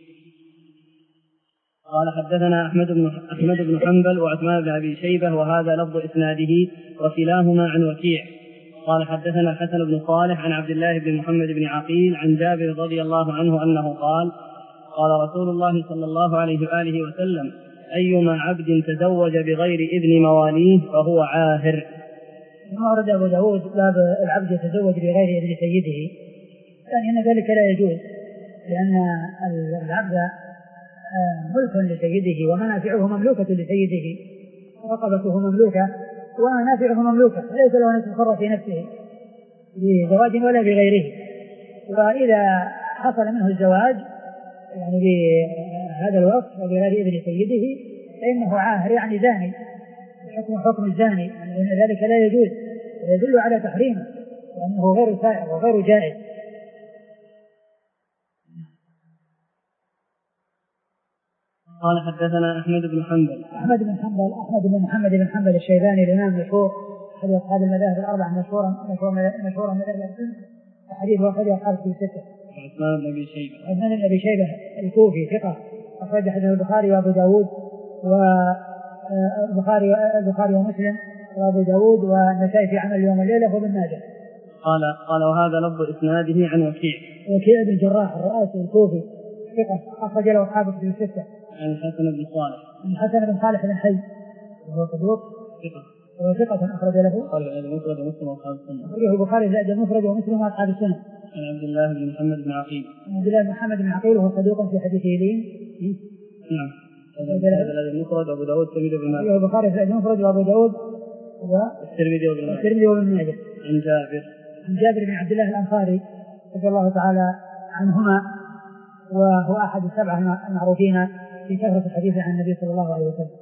قال حدثنا أحمد بن أحمد بن حنبل وعثمان بن أبي شيبة وهذا لفظ إسناده وكلاهما عن وكيع. قال حدثنا الحسن بن صالح عن عبد الله بن محمد بن عقيل عن جابر رضي الله عنه أنه قال: قال رسول الله صلى الله عليه وآله وسلم: أيما عبد تزوج بغير إذن مواليه فهو عاهر. ما ورد أبو داود باب العبد يتزوج بغير إذن سيده، يعني أن ذلك لا يجوز لأن العبد ملك لسيده ومنافعه مملوكة لسيده، رقبته مملوكة ومنافعه مملوكة، ليس له أن يتصرف في نفسه بزواج ولا بغيره. وإذا حصل منه الزواج يعني بهذا الوقت وبغير إذن سيده فإنه عاهر يعني زاني، حكم حكم الزاني، لأن ذلك لا يجوز ويدل على تحريمه وأنه غير سائر وغير جائز. قال حدثنا أحمد بن حنبل أحمد بن حنبل أحمد بن محمد بن حنبل الشيباني الإمام المشهور أحد أصحاب المذاهب الأربعة مشهورا مشهورا مشهورا مذهب السنة، حديثه أخرج أصحاب في الستة. عثمان بن أبي شيبة عثمان بن أبي شيبة الكوفي ثقة، أخرج حديثه البخاري وأبو داود والبخاري البخاري ومسلم وأبو داود والنسائي في عمل اليوم والليلة وابن ماجه. قال قال وهذا لفظ إسناده عن وكيع وكيع بن الجراح الرؤاسي الكوفي ثقة، أخرج له أصحابه في الستة. عن الحسن بن صالح عن الحسن بن صالح بن حي وهو صدوق ثقة وهو ثقة، أخرج له قال المفرد ومسلم وأصحاب السنة. أخرجه البخاري زائد المفرد ومسلم وأصحاب السنة. عن عبد الله بن محمد بن عقيل عن عبد الله بن محمد بن عقيل وهو صدوق في حديثه لين. نعم. هذا المفرد وأبو داود والترمذي وابن ماجه. البخاري زائد المفرد وأبو داود والترمذي وابن ماجه. والترمذي وابن ماجه. عن جابر عن جابر بن عبد الله الأنصاري رضي الله تعالى عنهما، وهو أحد السبعة المعروفين في كثرة الحديث عن النبي صلى الله عليه وسلم.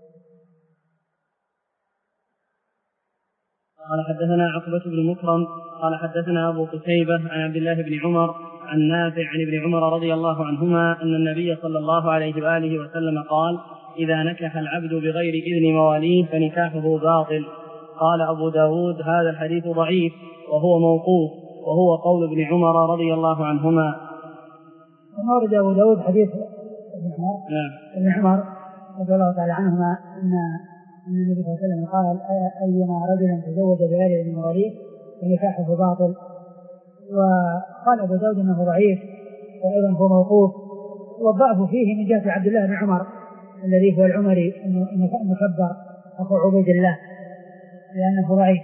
قال حدثنا عقبة بن مكرم قال حدثنا أبو قتيبة عن عبد الله بن عمر عن نافع عن ابن عمر رضي الله عنهما أن النبي صلى الله عليه وآله وسلم قال: إذا نكح العبد بغير إذن مواليه فنكاحه باطل. قال أبو داود: هذا الحديث ضعيف وهو موقوف وهو قول ابن عمر رضي الله عنهما. ورد أبو داود حديث ابن عمر ابن عمر رضي الله تعالى عنهما أن النبي صلى الله عليه وسلم قال: أيما رجل تزوج بغير إذن مواليه فنكاحه باطل. وقال أبو داود أنه ضعيف وأيضا هو موقوف، والضعف فيه من جهة عبد الله بن عمر الذي هو العمري المكبر أخو عبيد الله، لأنه ضعيف.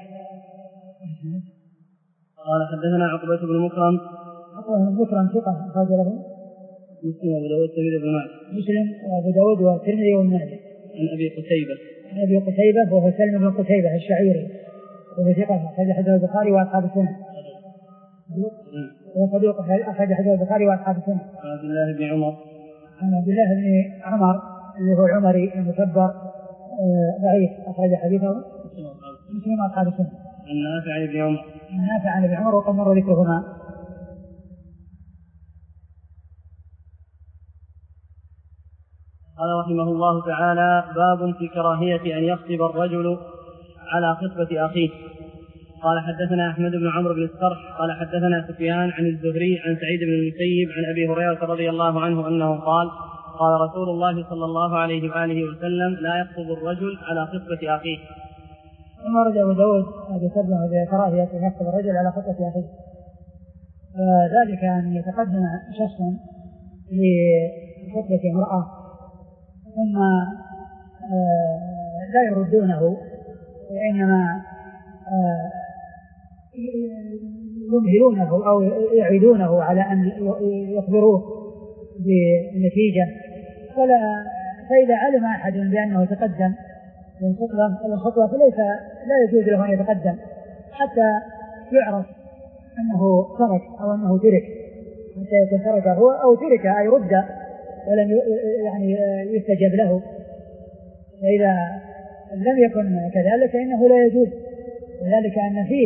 قال حدثنا عقبة بن مكرم عقبة بن مكرم ثقة، أخرج له مسلم وأبو داود والترمذي وابن ماجه. مسلم وأبو داود والترمذي وابن ماجه. عن أبي قتيبة عن أبي قتيبة وهو سلم بن قتيبة الشعيري وهو ثقة، أخرج حديثه البخاري وأصحاب السنة. هو صدوق، أخرج حديثه البخاري وأصحاب السنة. عن عبد الله بن عمر عن عبد الله بن عمر اللي هو العمري المكبر ضعيف، أخرج حديثه مسلم وأصحاب السنة. عن نافع عن ابن عمر عن نافع عن ابن عمر وقد مر ذكرهما. قال رحمه الله تعالى: باب في كراهية أن يخطب الرجل على خطبة أخيه. قال حدثنا أحمد بن عمرو بن السرح قال حدثنا سفيان عن الزهري عن سعيد بن المسيب عن أبي هريرة رضي الله عنه أنه قال: قال رسول الله صلى الله عليه وآله وسلم: لا يخطب الرجل على خطبة أخيه. ثم رجع أبو داود هذه ترجمة بكراهية أن يخطب الرجل على خطبة أخيه، ذلك أن يتقدم شخص لخطبة امرأة ثم لا يردونه، وإنما يمهلونه أو يعيدونه على أن يخبروه بالنتيجة. فلا فإذا علم أحد بأنه تقدم الخطوة فليس لا يجوز له أن يتقدم حتى يعرف أنه ترك أو أنه ترك، حتى يكون ترك هو أو ترك أي رد ولم يعني يستجب له. فإذا لم يكن كذلك فإنه لا يجوز، وذلك أن فيه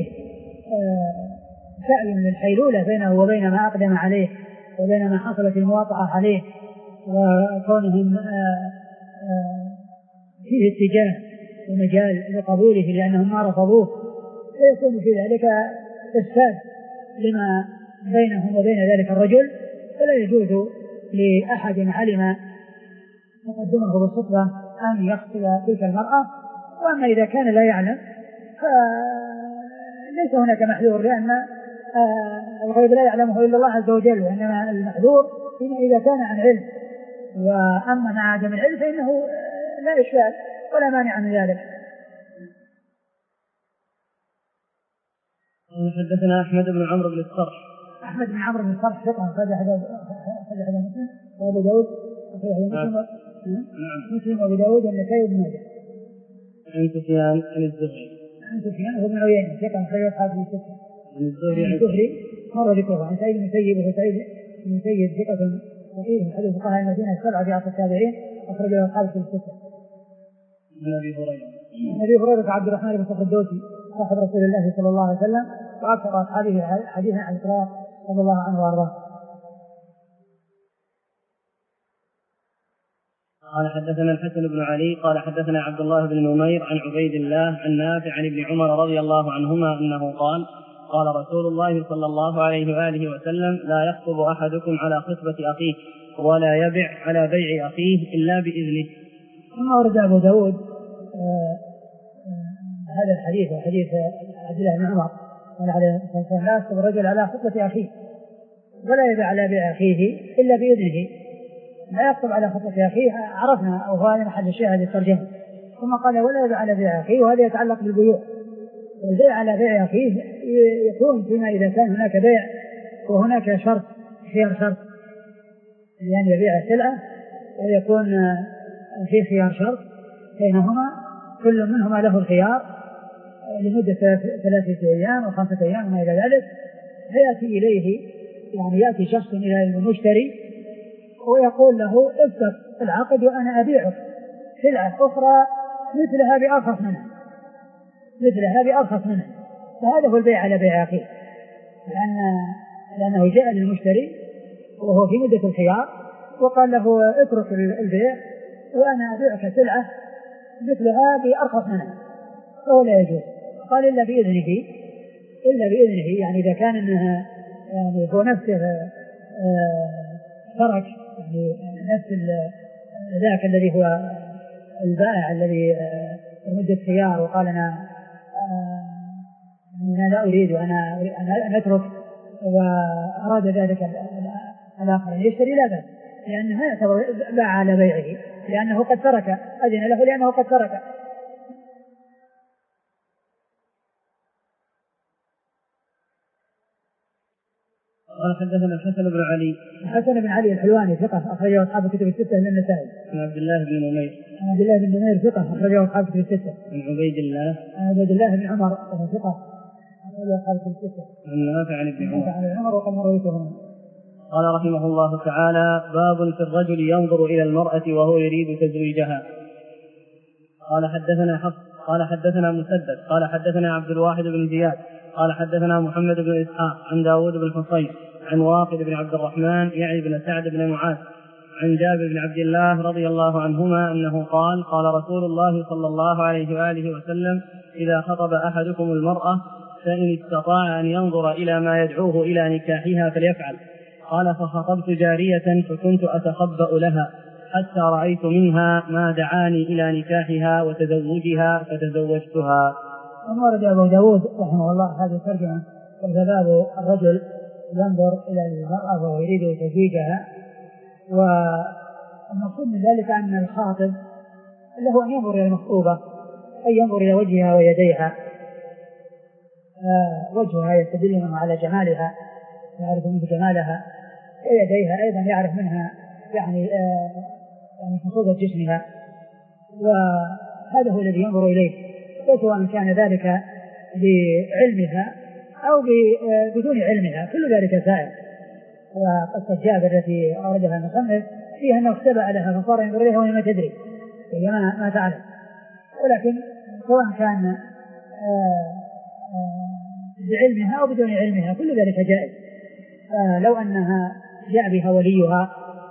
سعي من الحيلولة بينه وبين ما أقدم عليه وبين ما حصلت المواطأة عليه، وكونهم فيه اتجاه ومجال لقبوله لأنهم ما رفضوه، فيكون في ذلك إفساد لما بينهم وبين ذلك الرجل. فلا يجوز لأحد علم مقدمه بالخطبة أن يخطب تلك المرأة. وأما إذا كان لا يعلم فليس هناك محذور، لأن الغيب لا يعلمه إلا الله عز وجل، وإنما المحذور فيما إذا كان عن علم. وأما مع عدم العلم فإنه لا إشكال ولا مانع من ذلك. حدثنا أحمد بن عمرو بن السرح أحمد بن عمرو بن السرح ثقة، أخرج أخرج حديث مسلم وأبو داود أخرج حديث مسلم مسلم وأبو داود والنسائي وابن ماجه. عن سفيان عن الزهري عن سفيان هو ابن عيينة ثقة أخرج أصحاب الستة. عن الزهري عن الزهري مر ذكره عن سعيد المسيب وهو سعيد المسيب ثقة فقيه أحد فقهاء المدينة السبعة في عصر التابعين أخرجه أصحاب الستة. عن أبي هريرة عن أبي هريرة عبد الرحمن بن صخر الدوسي صاحب رسول الله صلى الله عليه وسلم وأكثر أصحابه حديثا عن الإسراء رضي الله عنه وأرضاه. قال حدثنا الحسن بن علي قال حدثنا عبد الله بن نمير عن عبيد الله عن نافع عن ابن عمر رضي الله عنهما أنه قال قال رسول الله صلى الله عليه وآله وسلم لا يخطب أحدكم على خطبة أخيه ولا يبع على بيع أخيه إلا بإذنه. ثم ورد أبو داود هذا الحديث وحديث عبد الله بن عمر قال عليه الصلاة والسلام لا يخطب الرجل على خطبة أخيه ولا يبع على بيع أخيه إلا بإذنه. لا يخطب على خطبة أخيه عرفنا أو هذا محل الشيء هذه الترجمة. ثم قال ولا يبع على بيع أخيه وهذا يتعلق بالبيوع. والبيع على بيع أخيه يكون فيما إذا كان هناك بيع وهناك شرط خيار شرط يعني يبيع السلعة ويكون في خيار شرط بينهما كل منهما له الخيار لمدة ثلاثة أيام أو خمسة أيام وما إلى ذلك فيأتي إليه يعني يأتي شخص إلى المشتري ويقول له افتح العقد وأنا أبيعك سلعة أخرى مثلها بأرخص منها مثلها بأرخص منها. فهذا هو البيع على بيع أخيه لأن لأنه جاء للمشتري وهو في مدة الخيار وقال له اترك البيع وأنا أبيعك سلعة مثلها بأرخص منها فهو لا يجوز. قال إلا بإذنه إلا بإذنه يعني إذا كان إنها يعني هو نفسه ترك يعني نفس ذاك الذي هو البائع الذي مدة خيار وقال أنا أنا لا أريد وأنا أنا أترك وأراد ذلك الآخر يشتري لا بأس لأن هذا يعتبر باع على بيعه لأنه قد ترك أذن له لأنه قد ترك. قال حدثنا الحسن بن علي الحسن بن علي الحلواني ثقة أخرجه أصحاب الكتب الستة من النسائي. عن عبد الله بن نمير عن عبد الله بن نمير ثقة أخرجه أصحاب الكتب الستة. عن عبيد الله عن عبيد الله بن عمر وهو ثقة أخرجه أصحاب الكتب الستة. عن نافع عن ابن عمر عن عمر وقد مر ذكرهما. قال رحمه الله تعالى باب في الرجل ينظر إلى المرأة وهو يريد تزويجها. قال حدثنا حفص قال حدثنا مسدد قال حدثنا عبد الواحد بن زياد قال حدثنا محمد بن إسحاق عن داود بن حصين عن واقد بن عبد الرحمن يعني بن سعد بن معاذ عن جابر بن عبد الله رضي الله عنهما أنه قال قال رسول الله صلى الله عليه وآله وسلم إذا خطب أحدكم المرأة فإن استطاع أن ينظر إلى ما يدعوه إلى نكاحها فليفعل. قال فخطبت جارية فكنت أتخبأ لها حتى رأيت منها ما دعاني إلى نكاحها وتزوجها فتزوجتها. ورد أبو داود رحمه الله هذه الترجمة وباب الرجل ينظر إلى المرأة وهو يريد تزويجها. والمقصود من ذلك أن الخاطب له أن ينظر إلى المخطوبة أي ينظر إلى وجهها ويديها. وجهها يستدل منه على جمالها يعرف منه جمالها ويديها أيضا يعرف منها يعني يعني خصوصة جسمها وهذا هو الذي ينظر إليه وسواء كان ذلك بعلمها أو بدون علمها كل ذلك سائر. وقصة جابر التي أوردها المصنف فيها أنه اختبأ لها فصار ينظر إليها وهي ما تدري هي ما, ما تعلم ولكن سواء كان بعلمها أو بدون علمها كل ذلك جائز. لو أنها جاء بها وليها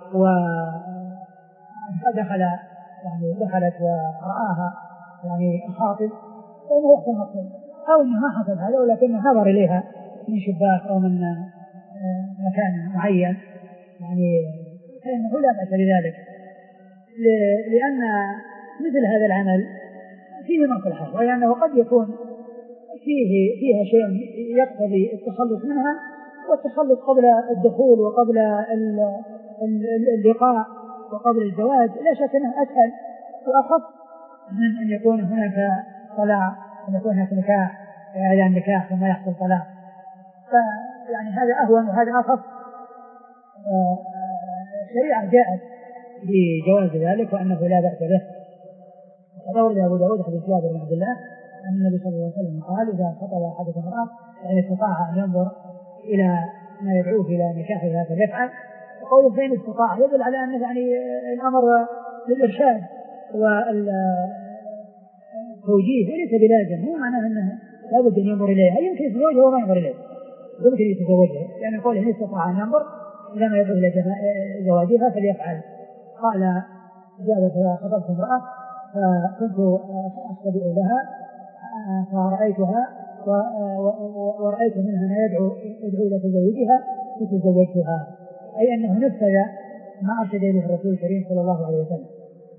ودخل يعني دخلت ورآها يعني الخاطب فإنه يحصل مقصود أو أنه ما حصل هذا ولكنه نظر إليها من شباك أو من مكان معين يعني فإنه لا بأس لذلك لأن مثل هذا العمل فيه مصلحة ولأنه قد يكون فيه فيها شيء يقتضي التخلص منها والتخلص قبل الدخول وقبل اللقاء وقبل الزواج لا شك أنه أسهل وأخف من أن يكون هناك طلاق أن يكون هناك نكاح إعلان نكاح ثم يحصل طلاق فيعني هذا أهون وهذا أخف الشريعة جاءت بجواز ذلك وأنه لا بأس به. وورد أبو داود حديث جابر بن عبد الله أن النبي صلى الله عليه وسلم قال إذا خطب أحدكم امرأة فإن استطاع أن ينظر إلى ما يدعوه إلى نكاحها فليفعل. وقوله فإن استطاع يدل على أن يعني الأمر للإرشاد والتوجيه وليس بلازم، مو معناه أنه لابد أن ينظر إليها، يمكن يتزوجها وما ينظر إليها، يمكن يتزوجها لأن قوله إن استطاع أن ينظر إلى ما يدعو إلى زواجها فليفعل. قال جابر فخطبت امرأة فكنت أستبئ لها فرأيتها ورأيت منها ما يدعو يدعو إلى تزوجها فتزوجتها، أي أنه نفذ ما أرشد إليه الرسول الكريم صلى الله عليه وسلم.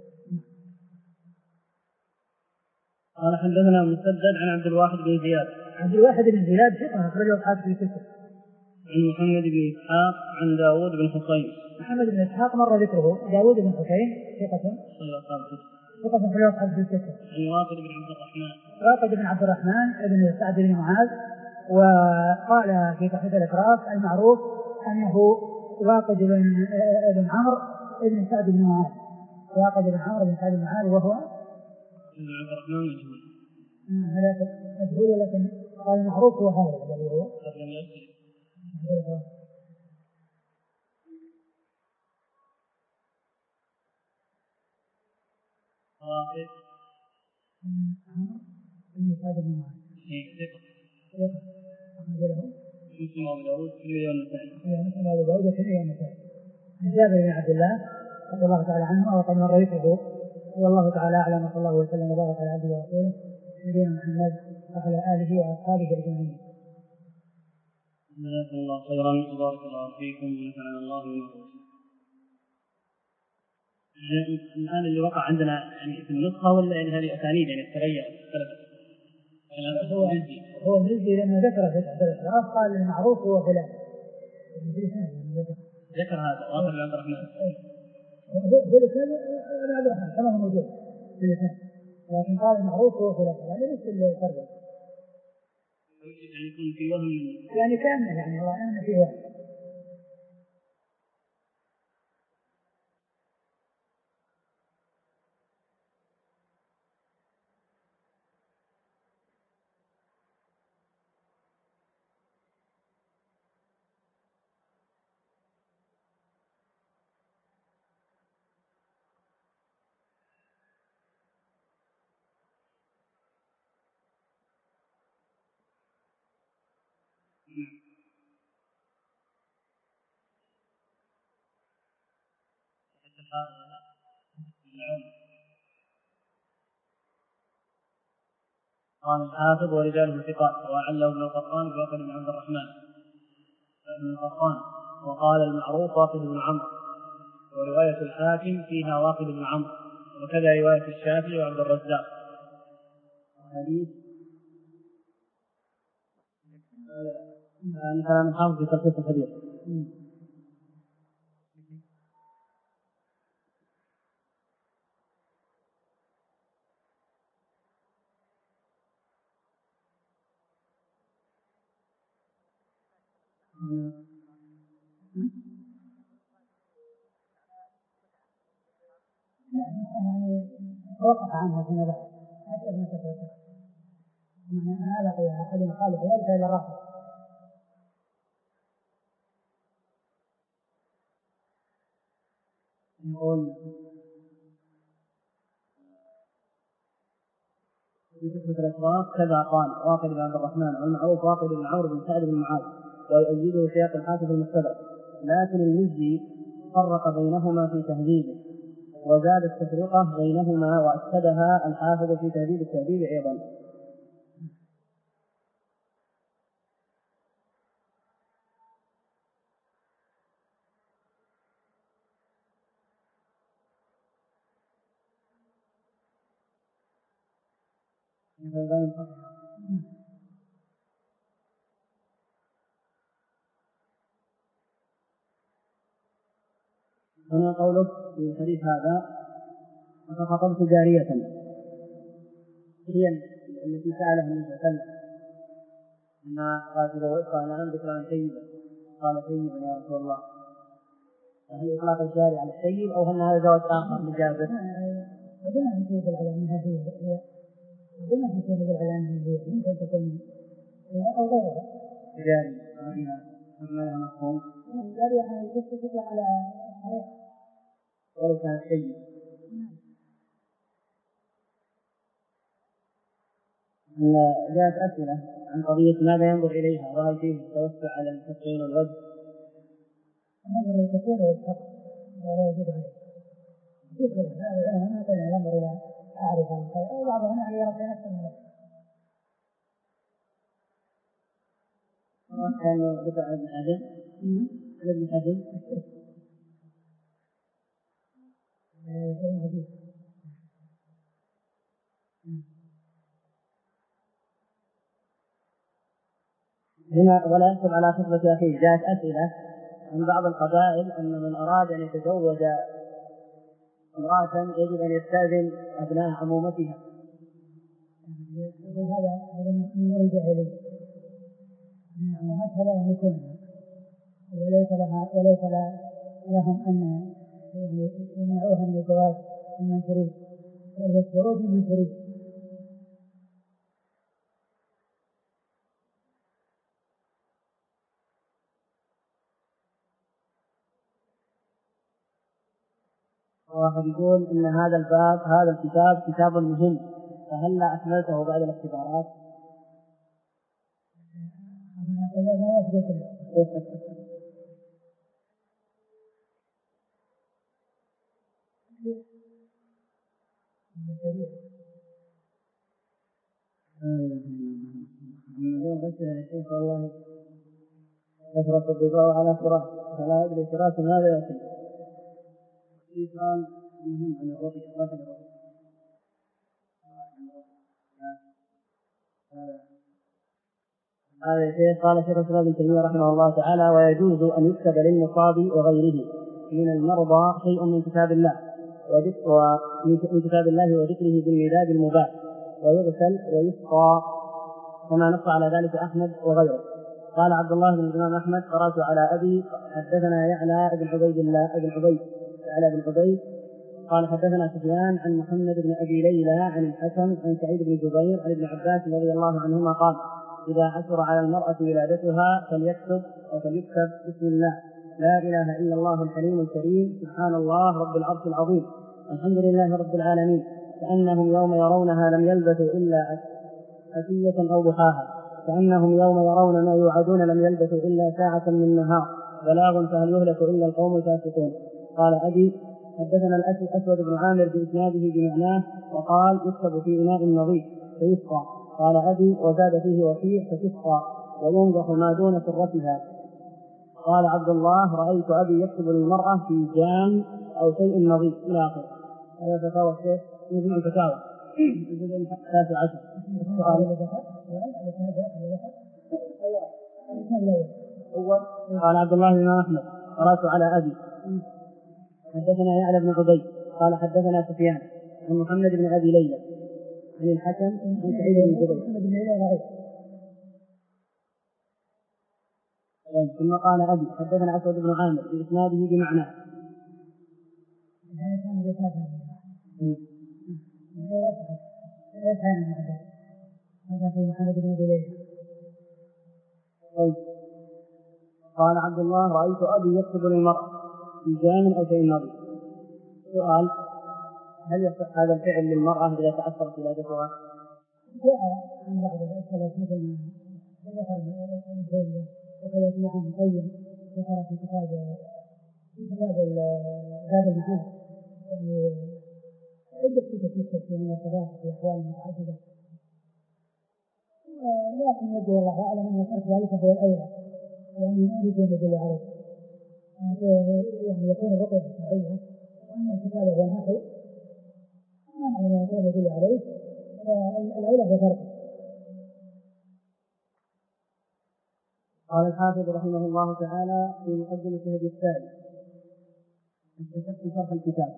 قال حدثنا مسدد عن عبد الواحد بن زياد. عبد الواحد بن زياد ثقة أخرجه أصحاب في الكتب. عن محمد بن إسحاق عن داود بن حسين. محمد بن إسحاق مر ذكره. داود بن حسين ثقة ثقة أخرجه أصحاب في الكتب. عن واقد بن عبد الرحمن. واقد بن عبد الرحمن بن سعد بن معاذ. وقال في تحفة الإشراف المعروف أنه واقد بن بن عمرو بن سعد بن معاذ. واقد بن عمرو بن سعد بن معاذ وهو ابن عبد الرحمن مجهول. هذا مجهول ولكن قال المعروف هو هذا الذي هو واقد بن سعد بن معاذ. مسلم أبو داود في النسائي. مسلم أبو داود في النسائي. عن جابر بن عبد الله رضي الله تعالى عنه وقد مر ذكره. والله تعالى أعلم وصلى الله وسلم وبارك على عبده ورسوله نبينا محمد وعلى آله وأصحابه أجمعين. جزاكم الله خيرا وبارك الله فيكم ونفعنا الله بما قلتم. الآن اللي وقع عندنا يعني في النسخة ولا يعني هذه أسانيد يعني تغير اختلفت؟ هو هو المزي لما ذكر في تحت الإشراف قال المعروف هو فلان. ذكر هذا واقع بن عبد الرحمن. هو لسان عبد الرحمن كما هو موجود في اللسان، لكن قال المعروف هو فلان يعني نفس الترجمة. يعني يكون في وهم يعني كأنه يعني هو أنه في وهم. قال الحافظ ورجاله ثقات وعله ابن القطان بواقد بن عبد الرحمن ابن القطان. وقال المعروف واقد بن عمرو، ورواية الحاكم فيها واقد بن عمرو، وكذا رواية الشافعي وعبد الرزاق. حديث أنا كلام الحافظ في تلخيص الحديث. يعني توقف عنها فيما بعد حتى ما تتوقف. معنى أنا ألقي أحد مخالف يرجع إلى الرافض. يقول في كتب الأشراف كذا قال واقد بن عبد الرحمن والمعروف واقد بن عمرو بن سعد بن معاذ، ويؤيده سياق الحافظ المستدرك، لكن المزي فرق بينهما في تهذيبه وزاد التفرقة بينهما وأكدها الحافظ في تهذيب التهذيب أيضا. هنا قولك في الحديث هذا فخطبت جارية هي التي سألها النبي صلى الله عليه وسلم أنها قالت تزوجت قال نعم ذكرا طيبا قال طيبا يا رسول الله هل إطلاق الجاري على السيد أو هل هذا زواج آخر لجابر؟ قلنا في شيء يدل على أنها هي قلنا في شيء يدل على أنها هي ممكن تكون هي أو غيرها جاري ما لها مفهوم الجاري يعني تطلق على الطريق ولو كان سيد. جاءت أسئلة عن قضية ماذا ينظر إليها وهل فيه التوسع على الكفين والوجه؟ ننظر الكثير والحق ولا يزيد عليه كيف كذا هذا العلم ما يقول ننظر إلى أعرف عن خير أو بعضهم يعني يرى نفس المرض كان ذكر عن ابن حزم عن ابن حزم هنا ولا يحصل على خطبة أخيه. جاءت أسئلة عن بعض القبائل أن من أراد أن يتزوج امرأة يجب أن يستأذن أبناء عمومتها. هذا هذا من أمور الجاهلية أن عمومتها لا يملكونها وليس لها وليس لهم أن يعني يمنعوها من الزواج ممن تريد بل الزواج ممن تريد. واحد يقول إن هذا الباب هذا الكتاب كتاب مهم فهل لا أكملته بعد الاختبارات؟ لا يثبت اليوم بس يا شيخ والله كثرة الضباء على فراش فلا أدري فراش ماذا يصير. في سؤال مهم عن الرقي واحد الرقي هذا الشيخ قال شيخ الإسلام ابن تيمية رحمه الله تعالى ويجوز أن يكتب للمصاب وغيره من المرضى شيء من كتاب الله ومن كتاب الله وذكره بالمداد المباح ويغسل ويسقى كما نص على ذلك أحمد وغيره. قال عبد الله بن الإمام أحمد قرأت على أبي حدثنا يعلى بن عبيد الله بن عبيد يعلى بن عبيد قال حدثنا سفيان عن محمد بن أبي ليلى عن الحكم عن سعيد بن جبير عن ابن عباس رضي الله عنهما قال إذا عثر على المرأة ولادتها فليكتب أو فليكتب بسم الله لا إله إلا الله الحليم الكريم سبحان الله رب العرش العظيم الحمد لله رب العالمين كأنهم يوم يرونها لم يلبثوا إلا عشية أو ضحاها كأنهم يوم يرون ما يوعدون لم يلبثوا إلا ساعة من نهار بلاغ فهل يهلك إلا القوم الفاسقون. قال أبي حدثنا الأسود بن عامر بإسناده بمعناه وقال يكتب في إناء نظيف فيسقى. قال أبي وزاد فيه وفيه فتسقى وينضح ما دون سرتها. قال عبد الله رأيت أبي يكتب للمرأة في جام أو شيء نظيف إلى آخره. هذا فتاوى الشيخ يجب فتاوى الجزء التاسع عشر. قال عبد الله بن أحمد قرأت على أبي حدثنا يعلى بن عبيد قال حدثنا سفيان عن محمد بن أبي ليلى عن الحكم عن سعيد بن جبير ثم قال أبي حدثنا أسود بن عامر بإسناده بمعناه. هذا في محمد بن أبي ليلى. قال عبد الله رأيت أبي يكتب للمرأة في جام أو شيء نظيف. سؤال هل يصح هذا الفعل للمرأة إذا تأثرت ولادتها؟ جاء عن بعض الأسئلة مثل ما ذكر ابن تيمية وكذلك عن قيم ذكر في كتاب في كتاب زاد المعاد يعني عدة كتب تكتب في مناسبات في أحوال متعددة لكن يبدو والله أعلم أن ترك ذلك هو الأولى يعني ما يجب أن يدل عليه يعني يكون الرقية الشرعية وأما الكتاب هو النحو ما نعلم أن كان يدل عليه الأولى هو تركه. قال الحافظ رحمه الله تعالى في مقدمة هدي الثالث استشفت شرح الكتاب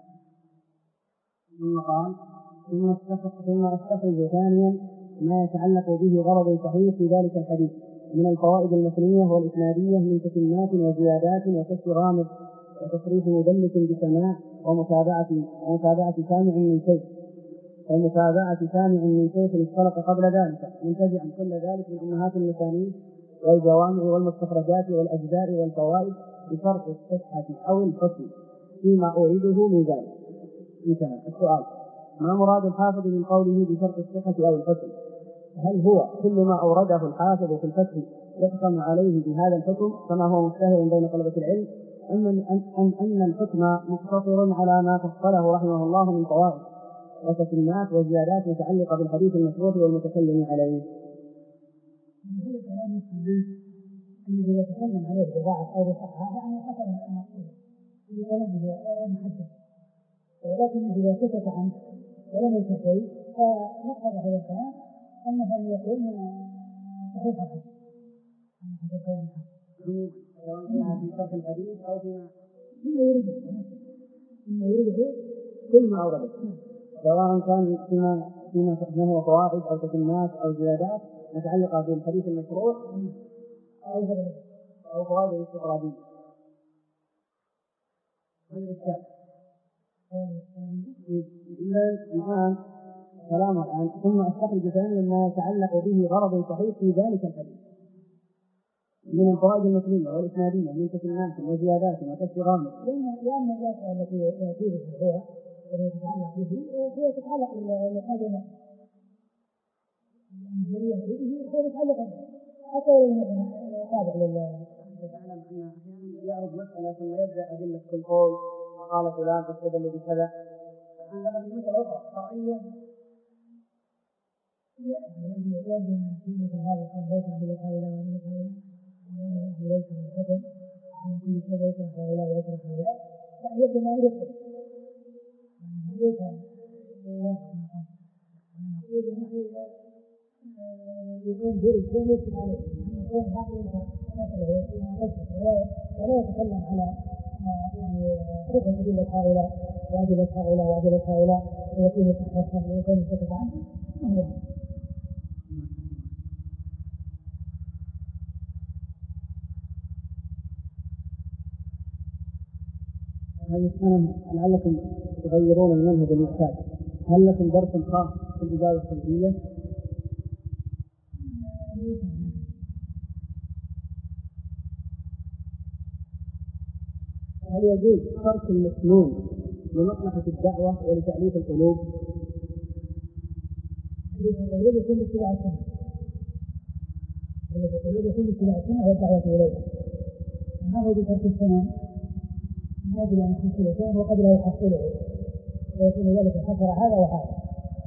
ثم قال ثم استخرج ثانيا ما يتعلق به غرض صحيح في ذلك الحديث من الفوائد المتنية والإسنادية من تتمات وزيادات وكسر غامض وتصريح مدلس بسماع ومتابعة ومتابعة سامع من شيخ ومتابعة سامع من شيخ اختلط قبل ذلك منتزعا كل ذلك من أمهات المسانيد والجوامع والمستخرجات والأجزاء والفوائد بشرط الصحة أو الحسن فيما أريده من ذلك. انتهى السؤال: ما مراد الحافظ من قوله بشرط الصحة أو الحسن؟ هل هو كل ما أورده الحافظ في الفتح يحكم عليه بهذا الحكم كما هو مشتهر بين طلبة العلم، أم أن أن الحكم مقتصر على ما فصله رحمه الله من قواعد وتتمات وزيادات متعلقة بالحديث المشروع والمتكلم عليه؟ هذا الكلام يفهم أنه إذا تكلم عليه بضعف أو بصحة يعني حصل المقصود في كلامه المحدث، ولكن إذا سكت عنه ولم يذكر شيء فمقتضى هذا الكلام أنه أن يكون صحيح الحديث. سواء كان في شرح الحديث أو فيما فيما يريده فيما يريده كل ما أورده، سواء كان فيما فيما هو فوائد أو تتمات أو زيادات متعلقة بالحديث المشروع أو أو فوائد الاستطرادية. هذا الإشكال. إذن الآن كلامه الآن ثم أستخرج ثانيا ما يتعلق به غرض صحيح في ذلك الحديث من الفوائد المتنية والإسنادية من تتمات وزيادات وكسر غامض، لأن الأشياء التي يأتي بها هو والتي تتعلق به هي تتعلق بالإسناد الذي يأتي به هو متعلق حتى ولو لم يكن تابع لل. تعلم أن أحيانا يعرض مسألة ثم يبدأ أدلة كل قول قال فلان استدل بكذا، عندما في مسألة أخرى شرعية يبدو أن في مثل هذا القول ليس عندك هؤلاء ولا هؤلاء ولا ليس من الحكم أن كل شيء يكره هؤلاء ويكره هؤلاء، يعني يبدو أنه يختلف ليس نقول يكون دور شيء يكتب عليه أما كون هذه مسألة ولا ولا يتكلم على يعني حكم أدلة هؤلاء وأدلة هؤلاء وأدلة هؤلاء ويكون يصحح ويكون يسكت عنه. هذه السنة لعلكم تغيرون المنهج المعتاد، هل لكم درس خاص في الإجابة الصحيحية؟ هل يجوز ترك المسنون لمصلحة الدعوة ولتأليف القلوب؟ تأليف القلوب يكون باتباع السنة، تأليف القلوب يكون باتباع السنة والدعوة إليه، ما هو بترك السنة من أجل أن يحصل شيء وقد لا يحصله ويكون ذلك خسر هذا وهذا.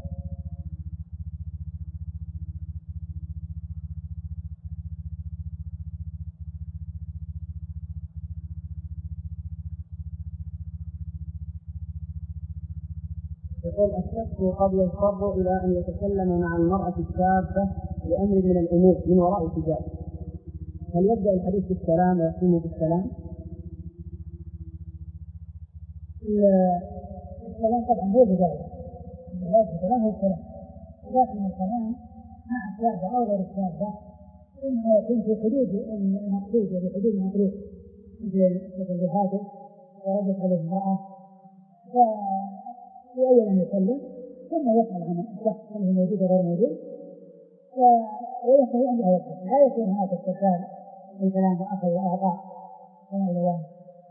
يقول الشخص قد يضطر إلى أن يتكلم مع المرأة الشابة لأمر من الأمور من وراء حجاب، هل يبدأ الحديث بالسلام ويختم بالسلام؟ السلام طبعا هو بداية السلام هو السلام، لكن الكلام مع الشابة أو غير الشابة إنما يكون في حدود المقصود وبحدود المطلوب، مثل الهاتف وردت عليه امرأة في أول أن يسلم ثم يسأل عن الشخص هل هو موجود أو غير موجود وينتهي عند هذا الحد، لا يكون هناك استرسال في الكلام وأخذ وإعطاء وما إلى ذلك.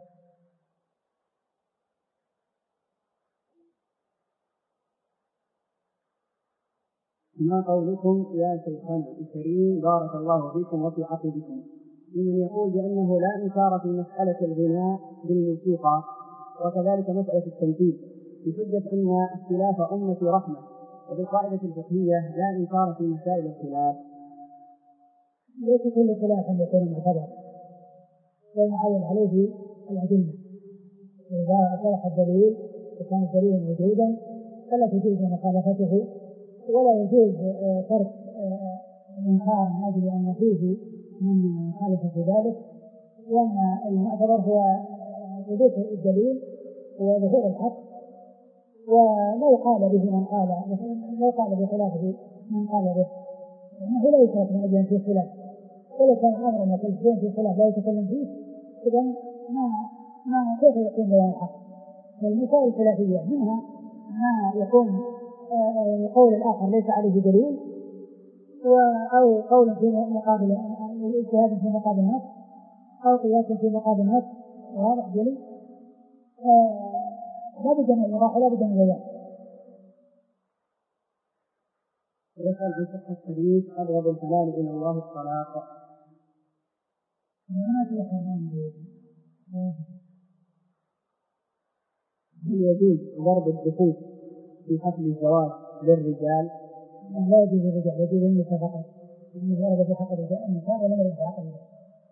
ما قولكم يا شيخنا الكريم بارك الله فيكم وفي عقيدكم لمن يقول بأنه لا إنكار في مسألة الغناء بالموسيقى وكذلك مسألة التمثيل بحجة أن اختلاف أمة رحمة، وبالقاعدة الفقهية لا إنكار في مسائل الخلاف؟ ليس كل خلاف يكون معتبر ويعول عليه الأدلة، وإذا صرح الدليل وكان الدليل موجودا فلا تجوز مخالفته ولا يجوز ترك الإنكار من أجل أن فيه من خالف في ذلك، وأن المعتبر هو ثبوت الدليل وظهور الحق، ولو قال به من قال لو قال بخلافه من قال به لأنه لا يترك من أجل أن فيه خلاف، ولو كان الأمر أن كل شيء في خلاف لا يتكلم فيه إذا ما ما كيف يكون بيان الحق؟ والمسائل الخلافية منها ما يكون القول الآخر ليس عليه دليل، أو قول في مقابل اجتهاد في مقابل نص، أو قياس في مقابل نص واضح جلي، لا بد من الإيضاح ولا بد من البيان. يسأل عن صحة حديث أبغض الحلال إلى الله الطلاق. هل يجوز ضرب الدفوف في حفل الزواج للرجال؟ لا يجوز للرجال، يجوز للنساء فقط. إنه ورد في حق الرجال النساء ولم يرد في حق الرجال.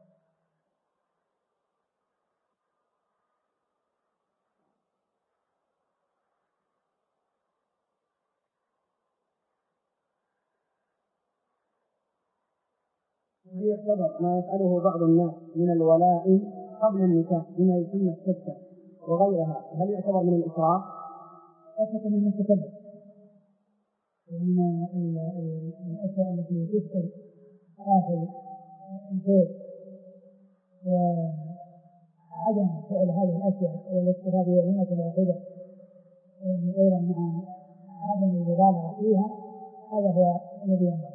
هل يعتبر ما يفعله بعض الناس من الولائم قبل النكاح بما يسمى الشبكة وغيرها، هل يعتبر من الإسراف؟ أشك أنه من التكلف، ومن الأشياء التي تدخل داخل الزوج، وعدم فعل هذه الأشياء والاكتفاء بوليمة واحدة يعني أيضا مع عدم المبالغة فيها، هذا هو الذي ينبغي.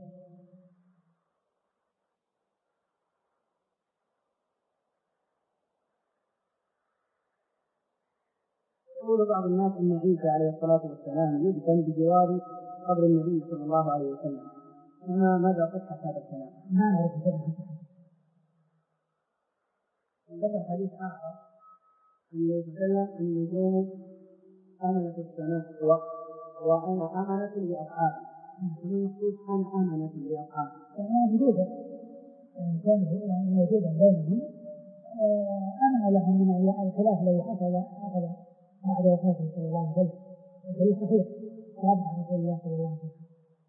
يقول بعض الناس أن عيسى عليه الصلاة والسلام يدفن بجوار قبر النبي صلى الله عليه وسلم، ما ماذا صحة هذا الكلام؟ ما أعرف شيئا. ذكر حديث آخر أن يتكلم النجوم أمنة السماء وأنا أمنة لأصحابي، فمن المقصود أنا أمنة لأصحابي؟ أنا موجودة كونه يعني موجودا بينهم، أمن لهم من الخلاف الذي حصل حصل بعد وفاته صلى الله عليه وسلم. الحديث صحيح ثابت عن رسول الله صلى الله عليه وسلم.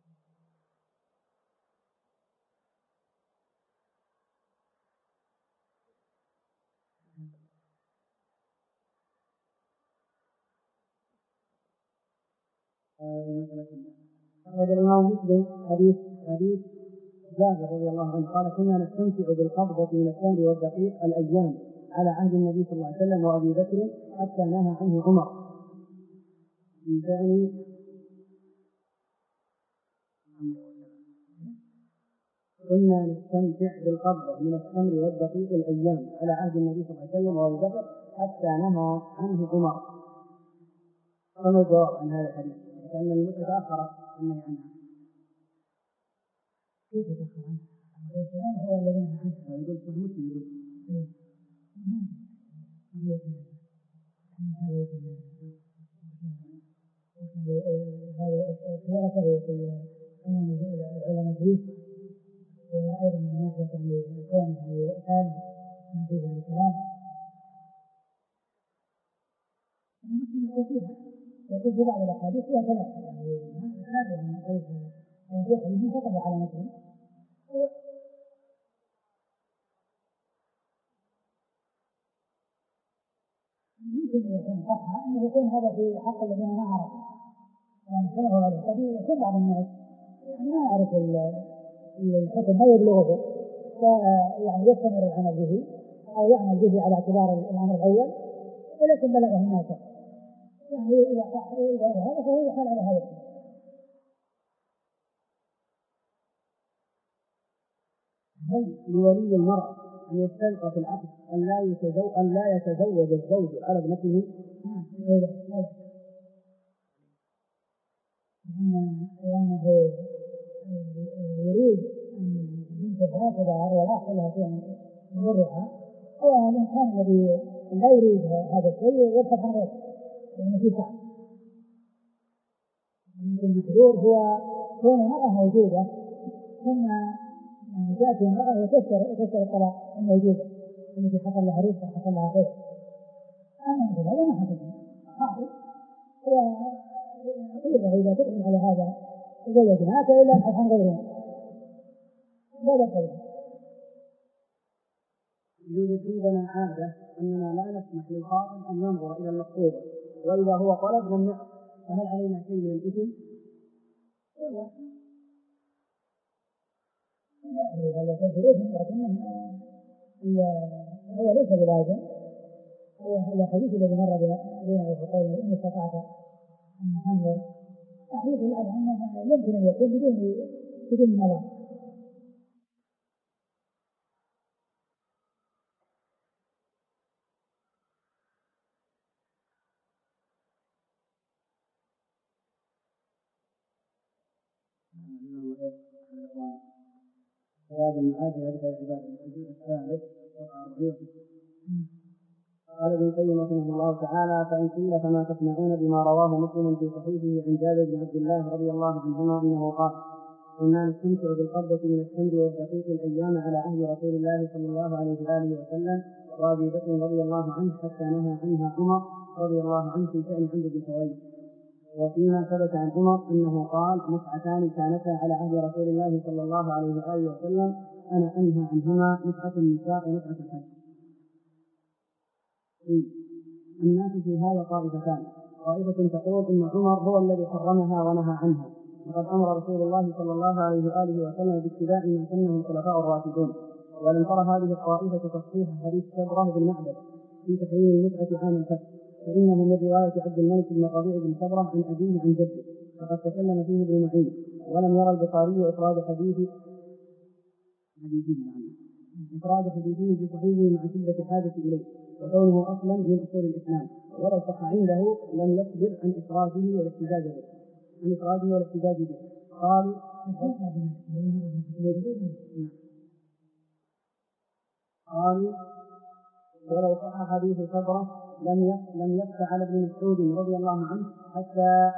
أخرج الإمام مسلم حديث حديث جابر رضي الله عنه قال كنا نستمتع بالقبضة من التمر والدقيق الأيام على عهد النبي صلى الله عليه وسلم وأبي بكر حتى نهى عنه عمر. يعني كنا نستمتع بالقبضة من التمر والدقيق الأيام على عهد النبي صلى الله عليه وسلم وأبي بكر حتى نهى عنه عمر. فما الجواب عن هذا الحديث؟ لأن المتعة أخرت النهي عنها. كيف تأخر عنه؟ الكلام هو الذي نهى عنه. يقول صحيح مسلم يقول هذا خيارته في العلماء فيه، وأيضا من ناحية يعني كونه يعني ثاني ما فيه يعني كلام ممكن يكون فيها يكون في بعض الأحاديث فيها كلام يعني هذا يعني قريب يعني في حديث فقط على مسلم يمكن إذا كان صح أنه يكون هذا في حق الذين ما عرفوا يعني كما هو عليه. قد يكون بعض الناس يعني ما يعرف الحكم ما يبلغه فيعني يستمر العمل به أو يعمل به على اعتبار الأمر الأول ولكن بلغه الناس يعني إذا صح إذا هذا فهو يحال على هذا. هل لولي المرأة أن يستلقى في العقد أن لا يتزوج أن لا يتزوج الزوج على ابنته؟ لأنه يريد أن بنتها تظهر ولا يحصل لها شيء يضرها، هو الإنسان الذي لا يريد هذا الشيء يبحث عن غيره لأنه في صعب. المحذور هو كون المرأة موجودة ثم يعني تأتي المرأة وتشتري تشتري الطلاق الموجودة التي حصل لها رزق وحصل لها خير. أما هذا ما حصل حاضر وقيل له إذا تقدم على هذا تزوجناك إلا أبحث عن غيرنا لا بأس. يوجد عندنا عادة أننا لا نسمح للخاطب أن ينظر إلى المخطوبة وإذا هو طلب نمنعه، فهل علينا شيء من الإثم؟ لا يكون في الإثم لكن هو ليس بلازم والحديث الذي مر بنا وقال إن استطعت أن تنظر حديث أنه يمكن أن يكون بدون بدون نظر. هذا المعاد هذه العبادة الوجود الثالث قال ابن القيم رحمه الله تعالى: فإن قيل فما تصنعون بما رواه مسلم في صحيحه عن جابر بن عبد الله رضي الله عنهما أنه قال: كنا نستمتع بالقبضة من التمر والدقيق الأيام على عهد رسول الله صلى الله عليه وآله وسلم وأبي بكر رضي الله عنه حتى نهى عنها عمر رضي الله عنه في شأن عمرو بن سويد. وفيما ثبت عن عمر أنه قال: متعتان كانتا على عهد رسول الله صلى الله عليه وآله وسلم أنا أنهى عنهما، متعة النساء ومتعة الحج. الناس في هذا طائفتان: طائفة تقول إن عمر هو الذي حرمها ونهى عنها، وقد أمر رسول الله صلى الله عليه وآله وسلم باتباع ما سنه الخلفاء الراشدون. ولم ترى هذه الطائفة تصحيح حديث شبرة بن معبد في تحريم المتعة عام الفتح، فإنه من رواية عبد الملك بن ربيع بن شبرة عن أبيه عن جده، وقد تكلم فيه ابن معين. ولم يرى البخاري إخراج حديث إخراج حديثه في صحيحه مع شدة الحاجة إليه، وكونه أصلا من أصول الإسلام، ولو صح عنده لم يصبر عن إخراجه والاحتجاج به عن إخراجه والاحتجاج به قالوا قالوا ولو صح حديث صبرة لم لم يخف على ابن مسعود رضي الله عنه حتى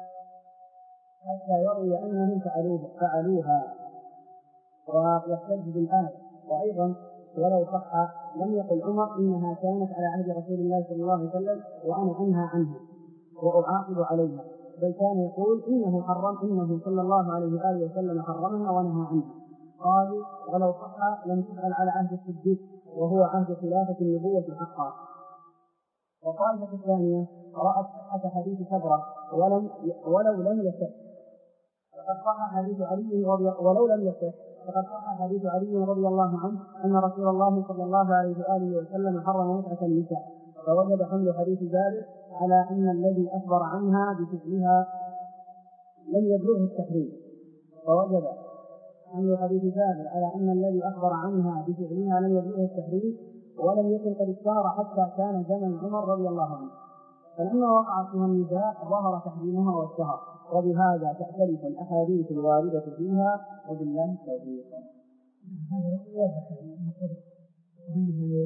حتى يروي أنهم فعلوه فعلوها ويحتج بالآية. وأيضا ولو صح لم يقل عمر إنها كانت على عهد رسول الله صلى الله عليه وسلم وأنا أنهى عنها وأعاقب عليها، بل كان يقول إنه حرم إنه صلى الله عليه وآله وسلم حرمها ونهى عنها. قالوا ولو صح لم تفعل على عهد الصديق وهو عهد خلافة النبوة حقا. والطائفة الثانية رأت صحة حديث شبرة ولم ولو لم يصح فقد صح حديث علي رضي ولو لم يصح فقد صح حديث علي رضي الله عنه أن رسول الله صلى الله عليه وآله وسلم حرم متعة النساء، فوجب حمل حديث جابر على أن الذي أخبر عنها بفعلها لم يبلغه التحريم فوجب حمل حديث جابر على أن الذي أخبر عنها بفعلها لم يبلغه التحريم ولم يكن قد اشتهر حتى كان زمن عمر رضي الله عنه، فلما وقع فيها النزاع ظهر تحريمها واشتهر، وبهذا تختلف الأحاديث الواردة فيها، وبالله التوفيق. هذا واضح المقصود وأنه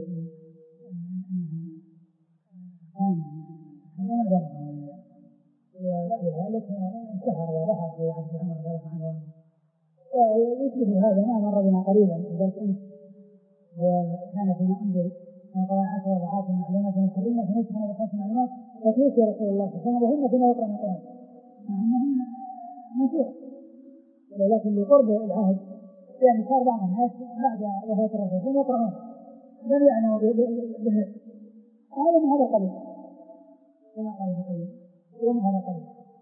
هذا ما بلغ، ولذلك انتهر وظهر في عهد عمر رضي الله عنه. ويشبه هذا ما مر بنا قريبا إذا كنت وكان فيما أنزل من قراءات وضعات معلومات يحرمنا فنسخنا بخمس معلومات فتوفي رسول الله صلى الله عليه وسلم وهن فيما يقرأ من القرآن مع أنهن منسوخ، ولكن لقرب العهد يعني صار بعض الناس بعد وفاة الرسول يقرأون لم يعلموا بالنسخ. هذا من هذا القليل كما قال ابن القيم ومن هذا القليل.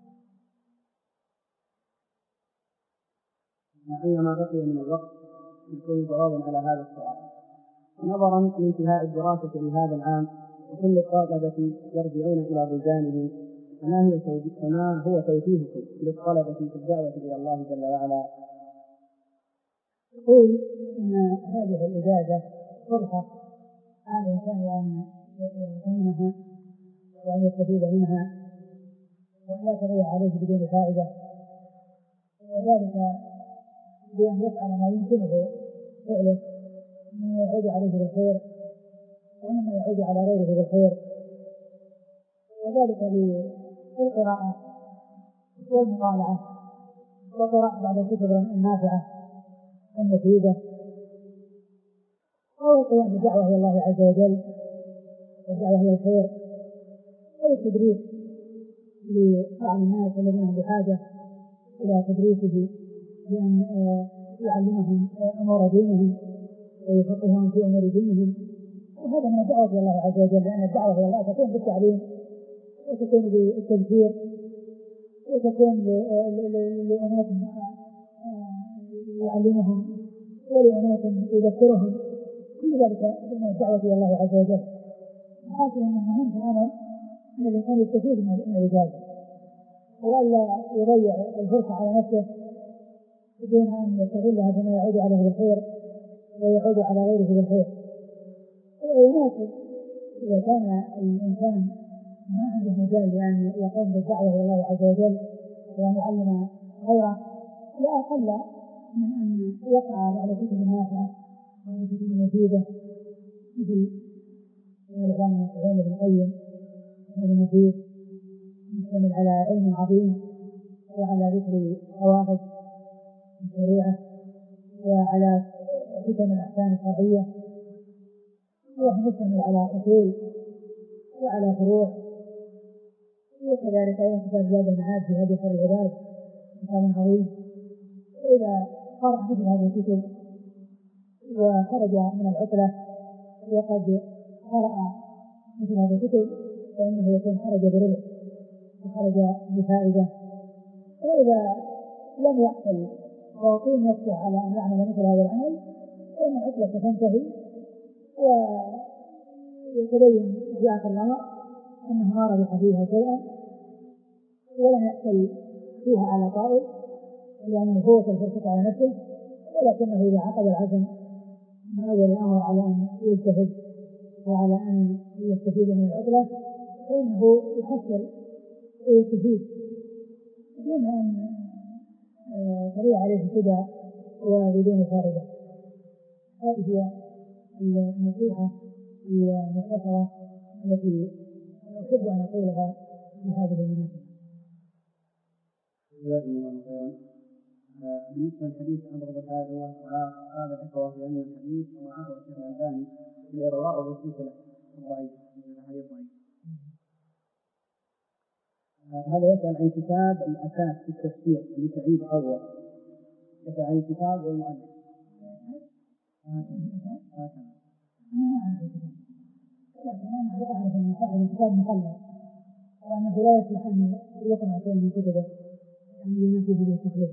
مع أن ما بقي من الوقت يكون جوابا على هذا السؤال. نظرا لانتهاء الدراسة لهذا العام وكل الطلبة يرجعون إلى بلدانهم، فما هي فما هو توجيهكم للطلبة في الدعوة إلى الله جل وعلا؟ يقول إن هذه الإجازة فرصة على الإنسان أن يغتنمها وأن يستفيد منها وأن لا تضيع عليه بدون فائدة، وذلك بأن يفعل ما يمكنه فعله مما يعود عليه بالخير ومما يعود على غيره بالخير، وذلك بالقراءة والمطالعة وقراءة بعض الكتب النافعة المفيدة، أو القيام بالدعوة إلى الله عز وجل والدعوة إلى الخير، أو التدريس لبعض الناس الذين هم بحاجة إلى تدريسه بأن يعلمهم أمور دينهم ويفقههم في أمور دينهم، وهذا من الدعوة إلى الله عز وجل، لأن الدعوة إلى الله تكون بالتعليم وتكون بالتذكير وتكون لأناس يعلمهم ولأناس يذكرهم، كل ذلك من الدعوة إلى الله عز وجل. الحاصل أن المهم في الأمر أن الإنسان يستفيد من الإجابة وألا يضيع الفرصة على نفسه بدون أن يستغلها بما يعود عليه بالخير ويعود على غيره بالخير. ويناسب إذا كان الإنسان ما عنده مجال لأن يقوم بالدعوة إلى الله عز وجل وأن يعلم غيره لا أقل من أن يقرأ بعض الكتب النافعة والكتب المفيدة مثل الإعلام الموقعين ابن القيم ابن النفيس مشتمل على علم عظيم وعلى ذكر قواعد الشريعة وعلى حكم الأحكام الشرعية وهو مشتمل على أصول وعلى فروع. وكذلك أيضا كتاب زاد المعاد في هدي خير العباد كتاب عظيم. وإذا قرأ مثل هذه الكتب وخرج من العطلة وقد قرأ مثل هذه الكتب فإنه يكون خرج بربح وخرج بفائدة. وإذا لم يحصل ويقيم نفسه على أن يعمل مثل هذا العمل فإن العطلة ستنتهي ويتبين في آخر الأمر أنه ما ربح فيها شيئا ولم يحصل فيها على طائل لأنه فوت الفرصة على نفسه. ولكنه إذا عقد العزم من أول الأمر على أن يجتهد وعلى أن يستفيد من العطلة فإنه يحصل ويستفيد دون أن تضيع عليه الهدى وبدون فائدة. هذه هي النصيحة المختصرة التي أحب أن أقولها في هذه المناسبة. جزاكم الله خيرا. بالنسبة للحديث أبغض الحاجة وهذا الإخوة في أن الحديث وعفو الشيخ الألباني في الإرواء والسلسلة الضعيف الحديث ضعيف. هذا يسأل عن كتاب الأساس في التفسير لسعيد أول. يسأل عن الكتاب والمؤلف. أنا ما أعرف الكتاب لكن أنا أعرف أن صاحب الكتاب مخلص وأنه لا يصلح أن يقرأ شيء من كتبه يعني بما فيه من التخليص.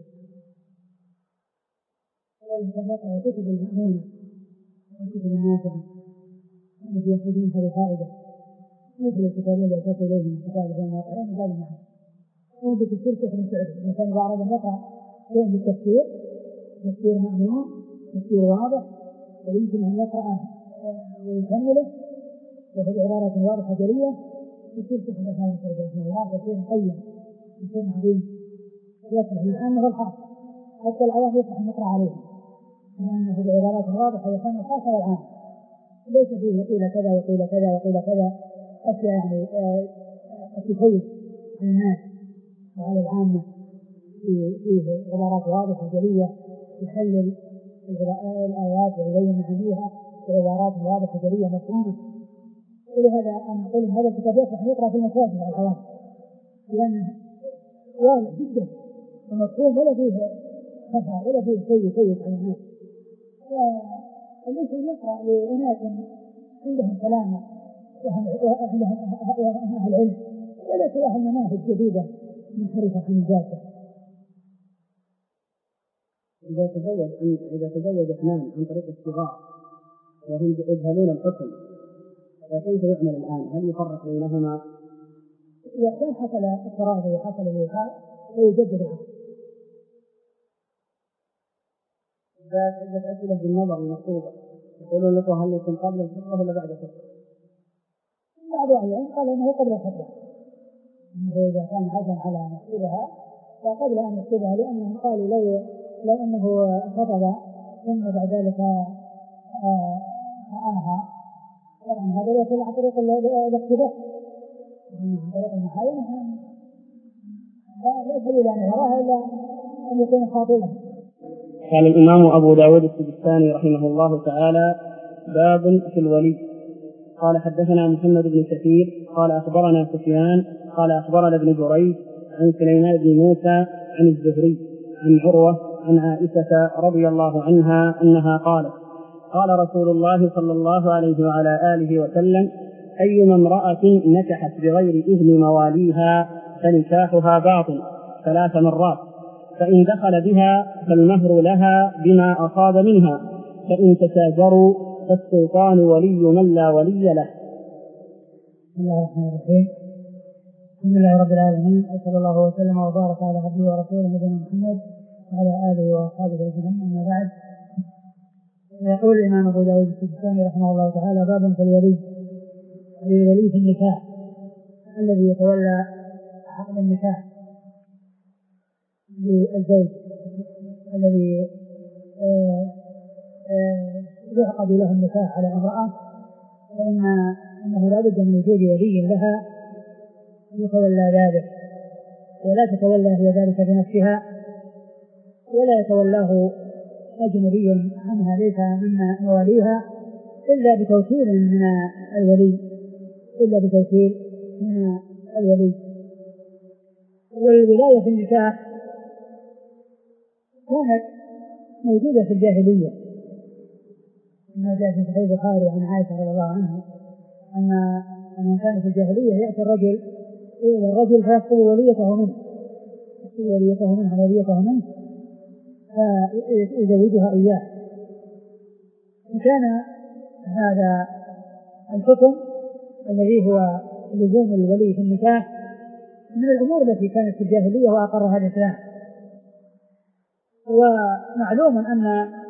والإنسان يقرأ الكتب المأمونة والكتب النافعة التي يأخذ منها بفائدة مثل الكتاب الذي أشرت إليه من كتاب غير الموقعين وهذا المعنى. وفي التفسير شيخ ابن سعود الإنسان إذا أراد أن يقرأ شيء بالتفسير تفسير مأمون تفسير واضح ويمكن أن يقرأ ويكمله وهو بعبارة واضحة جلية تفسير شيخ ابن سعود رحمه الله تفسير قيم تفسير عظيم يصلح للعامة والخاص حتى العوام يصلح أن يقرأ عليه لأنه بعبارات واضحة يفهم الخاص والعام ليس فيه قيل كذا وقيل كذا وقيل كذا أشياء يعني قد تفوت على الناس وعلى العامة فيه عبارات واضحة جلية يحلل الآيات ويبين معانيها بعبارات واضحة جلية مفهومة. ولهذا أنا أقول إن هذا الكتاب يصلح أن يقرأ في المساجد على العوام لأنه واضح جدا ومفهوم ولا فيه خفاء ولا فيه شيء يفوت على الناس. فالإنسان يقرأ لأناس عندهم سلامة وعندهم أهل علم ولا سواء المناهج جديدة منحرفة عن الجادة. إذا تزوج إذا تزوج اثنان عن طريق الصغار وهم يجهلون الحكم فكيف يعمل الآن؟ هل يفرق بينهما؟ إذا كان حصل التراضي وحصل الوفاء فيجدد العقد. ذات عدة أسئلة بالنظر المكتوبة يقولون لكم هل يكون قبل الخطبة ولا بعد الخطبة؟ بعض أهل العلم قال إنه قبل الخطبة إنه إذا كان عزم على أن يخطبها فقبل أن يخطبها لأنهم قالوا لو لو أنه خطب ثم بعد ذلك رآها طبعا هذا يكون عن طريق الاقتباس عن طريق المحاينة لا دليل أن يراها إلا أن يكون خاطبا. قال الإمام أبو داود السجستاني رحمه الله تعالى باب في الولي. قال حدثنا محمد بن كثير قال أخبرنا سفيان قال أخبرنا ابن جريج عن سليمان بن موسى عن الزهري عن عروة عن عائشة رضي الله عنها أنها قالت قال رسول الله صلى الله عليه وعلى آله وسلم أيما امرأة نكحت بغير إذن مواليها فنكاحها باطل ثلاث مرات فإن دخل بها فالمهر لها بما أصاب منها فإن تشاجروا فالسلطان ولي من لا ولي له. بسم الله الرحمن الرحيم. الحمد لله رب العالمين، وصلى الله وسلم وبارك على عبده ورسوله نبينا محمد وعلى آله وأصحابه أجمعين، أما بعد. يقول الإمام أبو داود السجستاني رحمه الله تعالى: باب في الولي، الولي في النكاح الذي يتولى عقد النكاح للزوج الذي يعقد له النكاح على امرأة، فإن أنه لا بد من وجود ولي لها يتولى ذلك، ولا تتولى هي ذلك بنفسها، ولا يتولاه أجنبي عنها ليس من مواليها إلا بتوكيل من الولي إلا بتوكيل من الولي. والولاية في النكاح كانت موجودة في الجاهلية، ما جاء في صحيح البخاري عن عائشة رضي الله عنها أن من كان في الجاهلية يأتي الرجل إلى الرجل فيطلب وليته منه يطلب وليته منه وليته منه فيزوجها إياه. وكان هذا الحكم الذي هو لزوم الولي في النكاح من الأمور التي كانت في الجاهلية وأقرها الإسلام. ومعلوم أن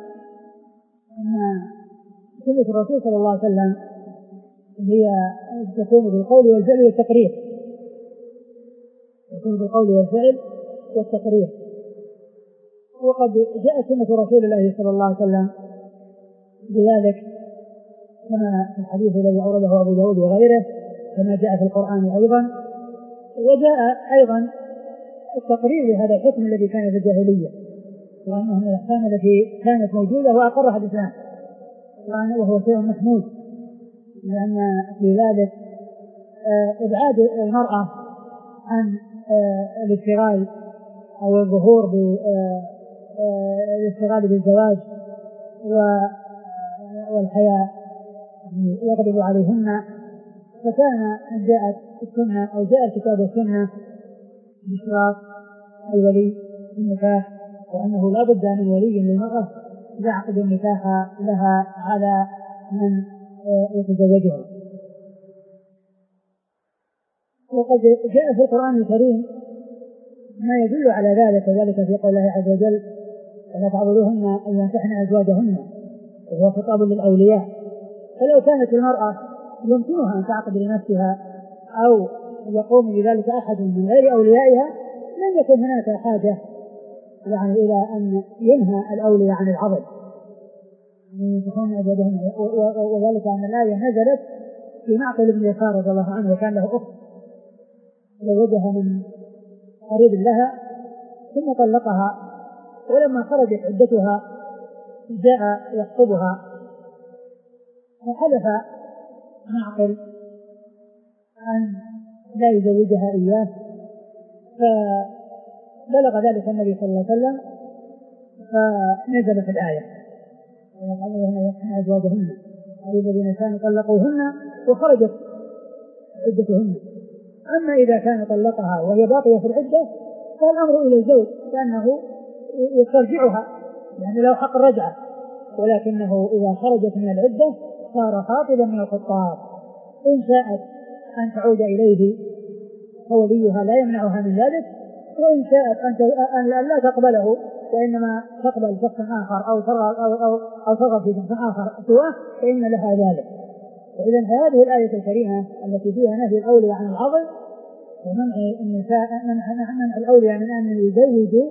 أن سنة الرسول صلى الله عليه وسلم هي تكون بالقول والفعل والتقرير تكون بالقول والفعل والتقرير وقد جاءت سنة رسول الله صلى الله عليه وسلم بذلك كما في الحديث الذي أورده أبو داود وغيره، كما جاء في القرآن أيضا، وجاء أيضا التقرير لهذا الحكم الذي كان في الجاهلية، وأنه من الأحكام التي كانت موجودة وأقرها الإسلام، وهو شيء محمود، لأن في ذلك إبعاد المرأة عن الاشتغال أو الظهور بالاشتغال بالزواج والحياة يغلب عليهن. فكان جاءت السنة أو جاء الكتاب والسنة باشتراط الولي في النكاح، وأنه لا بد من ولي للمرأة يعقد النكاح لها على من يتزوجها. وقد جاء في القرآن الكريم ما يدل على ذلك، وذلك في قول الله عز وجل: ولا تعضلوهن أن ينكحن أزواجهن، وهو خطاب للأولياء. فلو كانت المرأة يمكنها أن تعقد لنفسها أو يقوم بذلك أحد من غير أوليائها لن يكون هناك حاجة يعني إلى أن ينهى الأولياء عن العضل أن ينكحن أزواجهن. وذلك أن الآية نزلت في معقل بن يسار رضي الله عنه، وكان له أخت تزوجها من قريب لها ثم طلقها، ولما خرجت عدتها جاء يخطبها فحلف معقل أن لا يزوجها إياه، فبلغ ذلك النبي صلى الله عليه وسلم فنزلت الآية: ويقعدون يقحن أزواجهن أي الذين كانوا طلقوهن وخرجت عدتهن. أما إذا كان طلقها وهي باقية في العدة فالأمر إلى الزوج، لأنه يسترجعها يعني له حق الرجعة، ولكنه إذا خرجت من العدة صار خاطبا من الخطاب، إن شاءت أن تعود إليه فوليها لا يمنعها من ذلك، وإن شاءت أن لا تقبله وإنما تقبل شخص آخر أو أو ترغب في شخص آخر سواه فإن لها ذلك. وإذن هذه الآية الكريمة التي فيها نهي الأولياء عن العضل ومنع النساء منع الأولياء من أن يزوجوا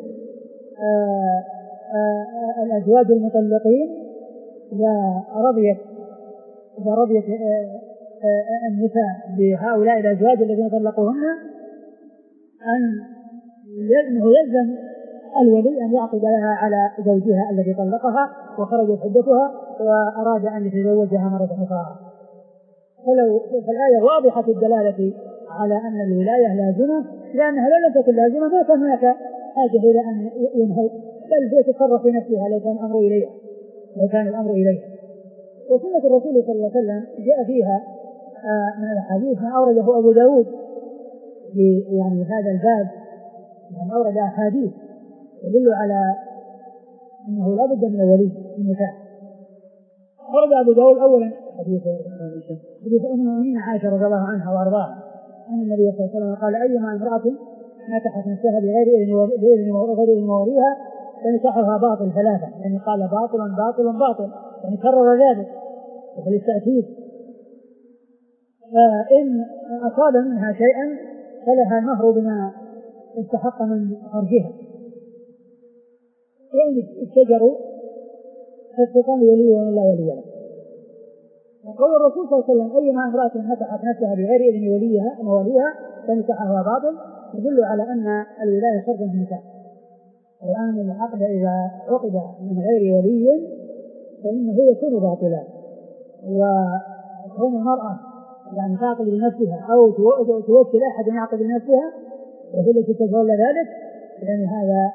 الأزواج المطلقين إذا رضيت إذا رضيت النساء بهؤلاء الأزواج الذين طلقوهن أن يلزم الولي أن يعقد لها على زوجها الذي طلقها وخرجت عدتها وأراد أن يتزوجها مرة أخرى. فلو فالآية واضحة الدلالة على أن الولاية لازمة، لأنها لو لم تكن لازمة ما كان هناك حاجة إلى أن ينهوا، بل يتصرف في نفسها لو كان الأمر إليها لو كان الأمر إليها. وسنة الرسول صلى الله عليه وسلم جاء فيها من الحديث ما أورده أبو داود في يعني هذا الباب، يعني أورد أحاديث يدل على أنه لا بد من الولي في النكاح. أورد أبو داود أولا حديث حديث أم المؤمنين عائشة رضي الله عنها وأرضاها أن النبي صلى الله عليه وسلم قال أيما امرأة نكحت نفسها بغير إذن غير إذن موليها فنكاحها باطل ثلاثة، يعني قال باطل باطل باطل، يعني كرر ذلك وفي التأكيد. فإن أصاب منها شيئا فلها المهر بما استحق من فرجها، يعني الشجر فالسلطان ولي ومن لا ولي له. وقال الرسول صلى الله عليه وسلم أيما امرأة نكحت نفسها بغير إذن وليها موليها فنكاحها باطل، يدل على أن الولاية شرط في النكاح، وأن العقد إذا عقد من غير ولي فإنه يكون باطلا. وكون المرأة يعني تعقد لنفسها أو توكل أحد أن يعقد لنفسها وهي التي تتولى ذلك، لأن هذا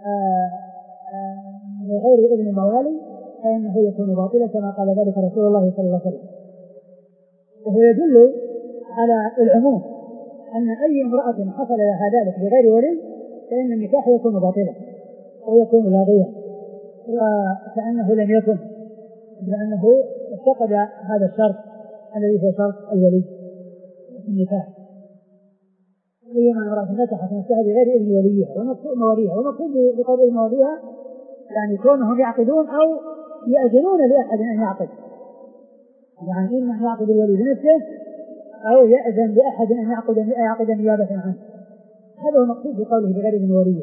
بغير إذن الموالي فإنه يكون باطلا كما قال ذلك رسول الله صلى الله عليه وسلم. وهو يدل على العموم أن أي امرأة حصل لها ذلك بغير ولي فإن النكاح يكون باطلا ويكون لاغيا، وكأنه لم يكن، لأنه افتقد هذا الشرط الذي هو شرط الولي في النكاح. أيما امرأة نكحت نفسها بغير إذن وليها ونقصد مواليها، ونقصد بقول إذن مواليها يعني كونهم يعقدون أو يأذنون لأحد أن يعقد، يعني إما يعقد الولي بنفسه أو يأذن لأحد أن يعقد يعقد نيابة عنه. هذا هو المقصود بقوله بغير إذن وليها،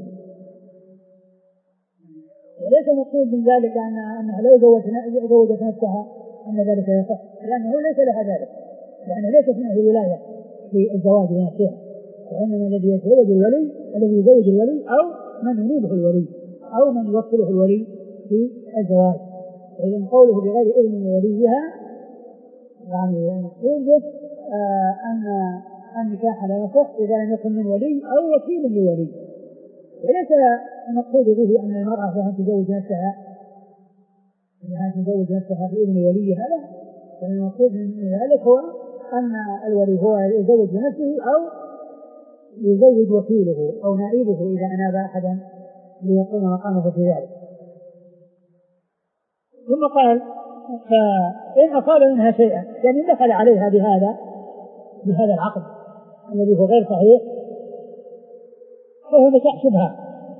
وليس المقصود من ذلك أن أنها لو زوجت نفسها أن ذلك يصح، لأنه ليس لها ذلك، لأنه ليس فيه ولاية في الزواج بنفسها، وإنما الذي يتزوج الولي الذي يزوج الولي أو من يريده الولي أو من يوصله الولي في الزواج. إذن قوله بغير إذن وليها يعني المقصود به آه أن النكاح لا يصح إذا لم يكن من ولي أو وكيل لولي، وليس المقصود به أن المرأة لها تزوج نفسها لها تزوج نفسها بإذن وليها، لا، والمقصود من ذلك هو أن الولي هو يزوج بنفسه أو يزوج وكيله أو نائبه إذا أناب أحدا ليقوم مقامه في ذلك. ثم قال فإن أصاب منها شيئا يعني دخل عليها بهذا بهذا العقد الذي هو غير صحيح فهو نكاح شبهة،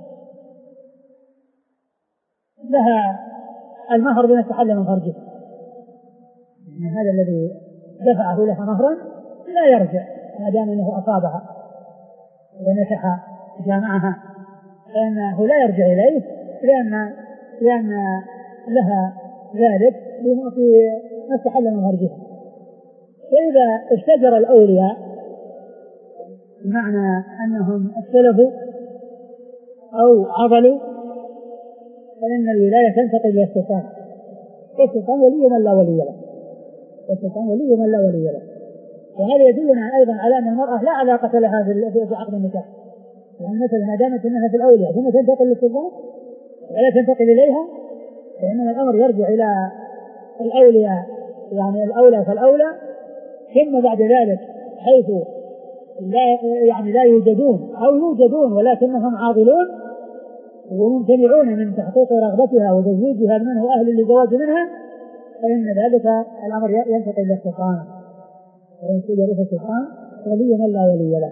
لها المهر بما استحل من فرجه، يعني هذا الذي دفعه لها مهرا لا يرجع ما دام أنه أصابها ونكح جامعها، فإنه لا يرجع إليه لأن لأن لها ذلك في ما استحل من فرجها. فإذا اشتجر الأولياء بمعنى أنهم اختلفوا أو عضلوا فإن الولاية تنتقل إلى السلطان، والسلطان ولي من لا ولي له، والسلطان ولي من لا ولي له. وهذا يدلنا أيضا على أن المرأة لا علاقة لها في عقد النكاح، يعني مثلا ما دامت أنها في الأولياء ثم تنتقل للسلطان ولا تنتقل إليها فإن الأمر يرجع إلى الأولياء، يعني الأولى فالأولى، ثم بعد ذلك حيث لا يعني لا يوجدون أو يوجدون ولكنهم عاضلون وممتنعون من تحقيق رغبتها وتزويجها من هو أهل للزواج منها فإن ذلك الأمر ينتقل إلى السلطان، فإن سجروا في السلطان ولي من لا ولي له.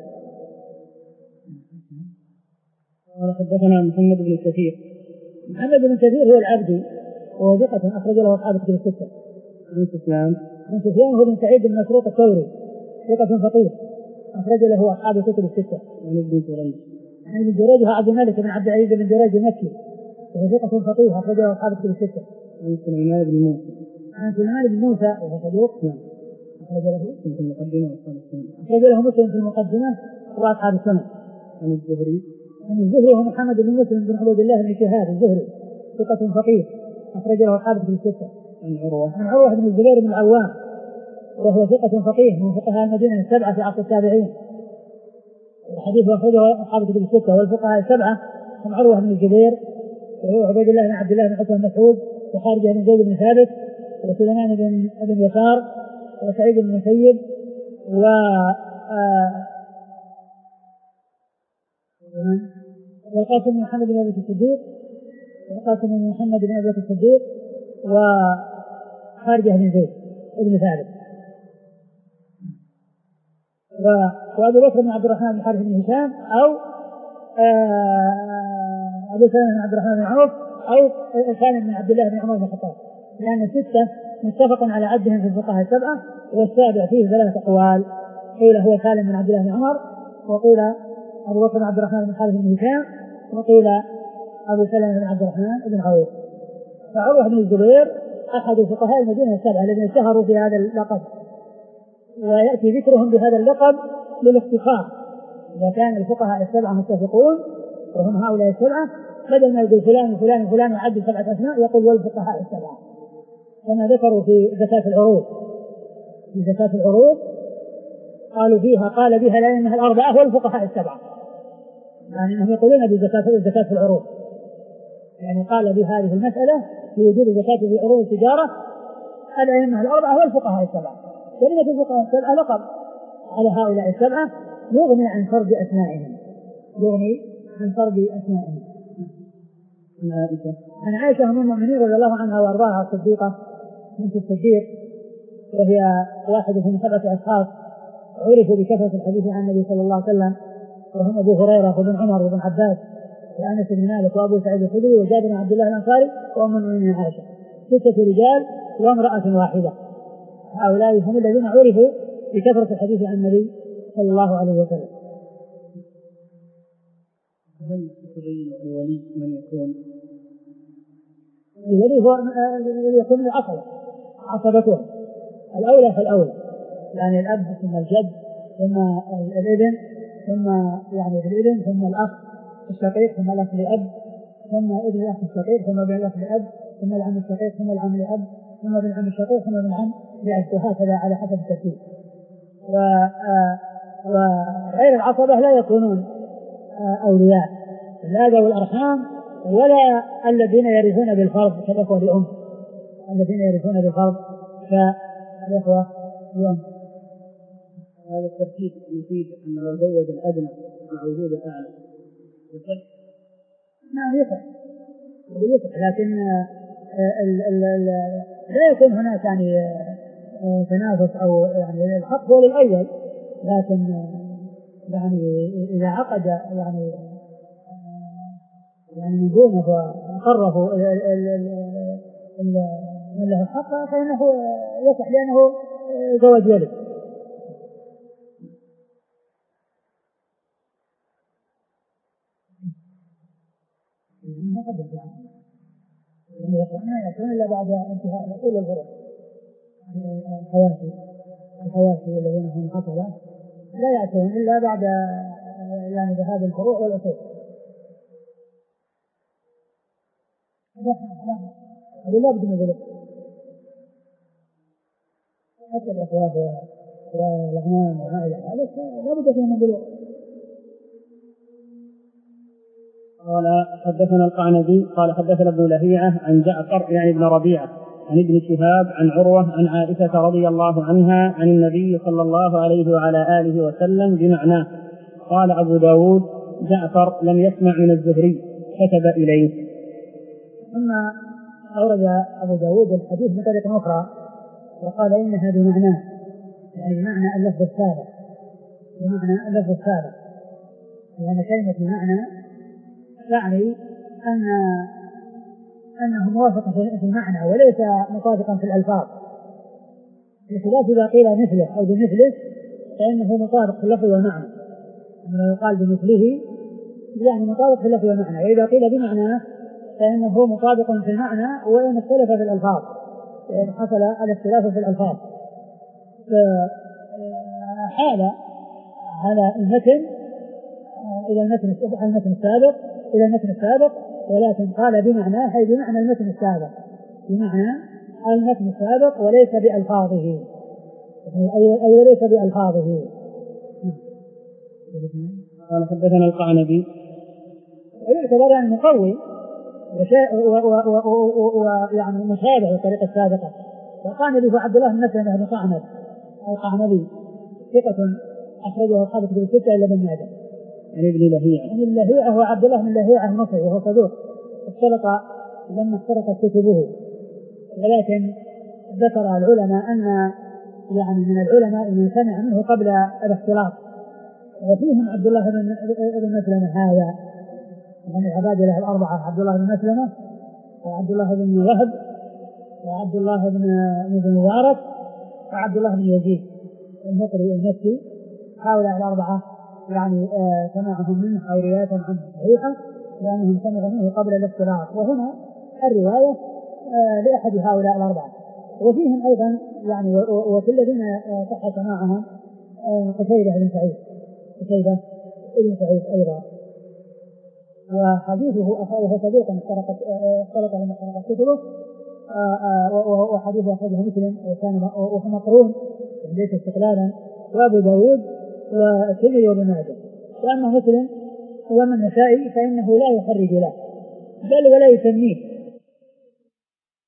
قال حدثنا محمد بن كثير. محمد بن كثير هو العبدي وهو ثقة أخرج له أصحاب الكتب الستة. عن سفيان عن سفيان هو بن سعيد بن مسروق الثوري ثقة فقيه أخرج له أصحاب الكتب الستة. عن ابن جريج عن ابن جريج هو عبد الملك بن عبد العزيز بن جريج المكي وهو ثقة فقيه أخرج له أصحاب الكتب الستة. عن سليمان بن موسى عن سليمان بن موسى وهو صدوق أخرج له في المقدمة وأصحاب السنة أخرج له مسلم في المقدمة وأصحاب السنة. عن الزهري عن الزهري هو محمد بن مسلم بن عبد الله بن شهاب الزهري ثقة فقيه أخرج له أصحاب الكتب الستة. عن عروة عن عروة بن الزبير بن العوام وهو ثقة فقيه من فقهاء المدينة السبعة في عصر التابعين، الحديث أخرجه أصحاب الكتب الستة. والفقهاء السبعة هم عروة بن الزبير وهو عبيد الله بن عبد الله بن عتبة بن مسعود وخارجة بن زيد بن ثابت وسليمان بن بن يسار وسعيد بن المسيب و والقاسم بن محمد بن أبي الصديق والقاسم بن محمد بن أبي الصديق وخارجة بن زيد بن ثابت. وأبو بكر بن عبد الرحمن بن حارث بن هشام أو أبو سلمة بن عبد الرحمن بن عوف أو سالم بن عبد الله بن عمر بن الخطاب، لأن ستة متفق على عدهم في الفقهاء السبعة، والسابع فيه ثلاثة أقوال، قيل هو سالم بن عبد الله بن عمر، وقيل أبو بكر بن عبد الرحمن بن حارث بن هشام، وقيل أبو سلمة بن عبد الرحمن بن عوف. فعروة بن الزبير أحد فقهاء المدينة السبعة الذين اشتهروا في هذا اللقب، ويأتي ذكرهم بهذا اللقب للاختصار. إذا كان الفقهاء السبعة متفقون وهم هؤلاء السبعة، بدل ما يقول فلان وفلان وفلان وعد سبعة أسماء يقول والفقهاء السبعة، كما ذكروا في زكاة العروض. في زكاة العروض قالوا فيها قال بها الأئمة الأربعة والفقهاء السبعة، يعني أنهم يقولون بزكاة الزكاة في العروض، يعني قال بهذه المسألة في وجوب زكاة في عروض التجارة الأئمة الأربعة والفقهاء السبعة. كلمة الفقهاء السبعة لقب على هؤلاء السبعة يغني عن فرد أسمائهم، يغني عن فرد أسمائهم. عن عائشة أم المؤمنين رضي الله عنها وأرضاها الصديقة بنت الصديق، وهي واحدة من سبعة أشخاص عرفوا بكثرة الحديث عن النبي صلى الله عليه وسلم، وهم أبو هريرة وابن عمر وابن عباس وأنس بن مالك وأبو سعيد الخدري وجابر بن عبد الله الأنصاري وأم المؤمنين عائشة، ستة رجال وامرأة واحدة. هؤلاء هم الذين عرفوا بكثرة الحديث عن النبي صلى الله عليه وسلم. هل تبين الولي من يكون؟ الولي هو يكون العصبة، عصبته الأولى فالأولى، يعني الأب ثم الجد ثم الابن ثم يعني الابن ثم الأخ الشقيق ثم الأخ لأب ثم ابن الأخ الشقيق ثم ابن الأخ لأب ثم العم الشقيق ثم العم لأب ثم ابن العم الشقيق ثم ابن العم لأب، وهكذا على حسب الترتيب. وغير العصبة لا يكونون أولياء، لا ذوي الأرحام ولا الذين يرثون بالفرض كالإخوة لأم، الذين يرثون بالفرض كالإخوة لأم. هذا الترتيب يفيد أن لو زوج الأدنى مع وجود الأعلى يصح؟ نعم يصح يصح، لكن ال ال ال لا يكون هناك يعني تنافس أو يعني الحق هو للأول، لكن يعني إذا عقد يعني يعني من دونه وقرفوا من له الحق فإنه يصح لأنه زواج ولد. ما قد يكون يكون إلا بعد انتهاء الأصول والفروع. الحواشي الحواشي الذين هم حصلة لا يأتون إلا بعد يعني ذهاب الفروع والأصول. أقول لا بد من بلوغ، حتى الإخوات والأعمام وما إلى ذلك لا بد فيهم من بلوغ. قال حدثنا القعنبي قال حدثنا ابن لهيعة عن جعفر يعني ابن ربيعة عن ابن شهاب عن عروة عن عائشة رضي الله عنها عن النبي صلى الله عليه وعلى آله وسلم بمعناه. قال أبو داود جعفر لم يسمع من الزهري كتب إليه. ثم أورد أبو داود الحديث بطريقة أخرى وقال إنها بمعناه، يعني بمعنى اللفظ السابق، بمعنى اللفظ السابق، لأن كلمة بمعنى يعني أن أنه موافق في المعنى وليس مطابقا في الألفاظ، بخلاف إذا قيل مثله أو بمثله فإنه مطابق في اللفظ والمعنى. لما يقال بمثله يعني مطابق في اللفظ والمعنى، وإذا قيل بمعنى فإنه مطابق في المعنى وإن اختلف في الألفاظ، وإن حصل الاختلاف في الألفاظ. فحال على المتن إلى المتن المتن السابق إلى المتن السابق، ولكن قال بمعنى أي بمعنى المتن السابق، بمعنى المتن السابق وليس بألفاظه، أي وليس بألفاظه. قال حدثنا القعنبي ويعتبر يعني مقوي ويعني مشابه للطريقة السابقة. وقعنبي هو عبد الله بن مسلمة بن قعنب القعنبي ثقة أخرجه أصحاب كتب الستة إلا ابن ماجه. عن ابن لهيعة عن ابن لهيعة هو عبد الله بن لهيعة المصري وهو صدوق اختلط لما اختلطت كتبه، ولكن ذكر العلماء أن يعني من العلماء من سمع منه قبل الاختلاط، وفيهم عبد الله بن مسلمة هذا من العبادلة الأربعة، عبد الله بن مسلمة وعبد الله بن وهب وعبد الله بن مبارك وعبد الله بن يزيد المقري المكي. هؤلاء الأربعة يعني آه سمعهم منه أو رواية عنه صحيحة لأنهم سمعوا منه قبل الاختلاط، وهنا الرواية آه لأحد هؤلاء الأربعة. وفيهم أيضا يعني وفي الذين صح سماعهم آه قتيبة بن سعيد قتيبة بن سعيد أيضا، وحديثه وهو صديق اختلط اختلط لما اختلط كتبه، وحديثه أخرجه مسلم وكان وهو مقرون ليس استقلالا، وأبو داود والترمذي وابن ماجه. وأما مسلم ومن النسائي فإنه لا يخرج له بل ولا يسميه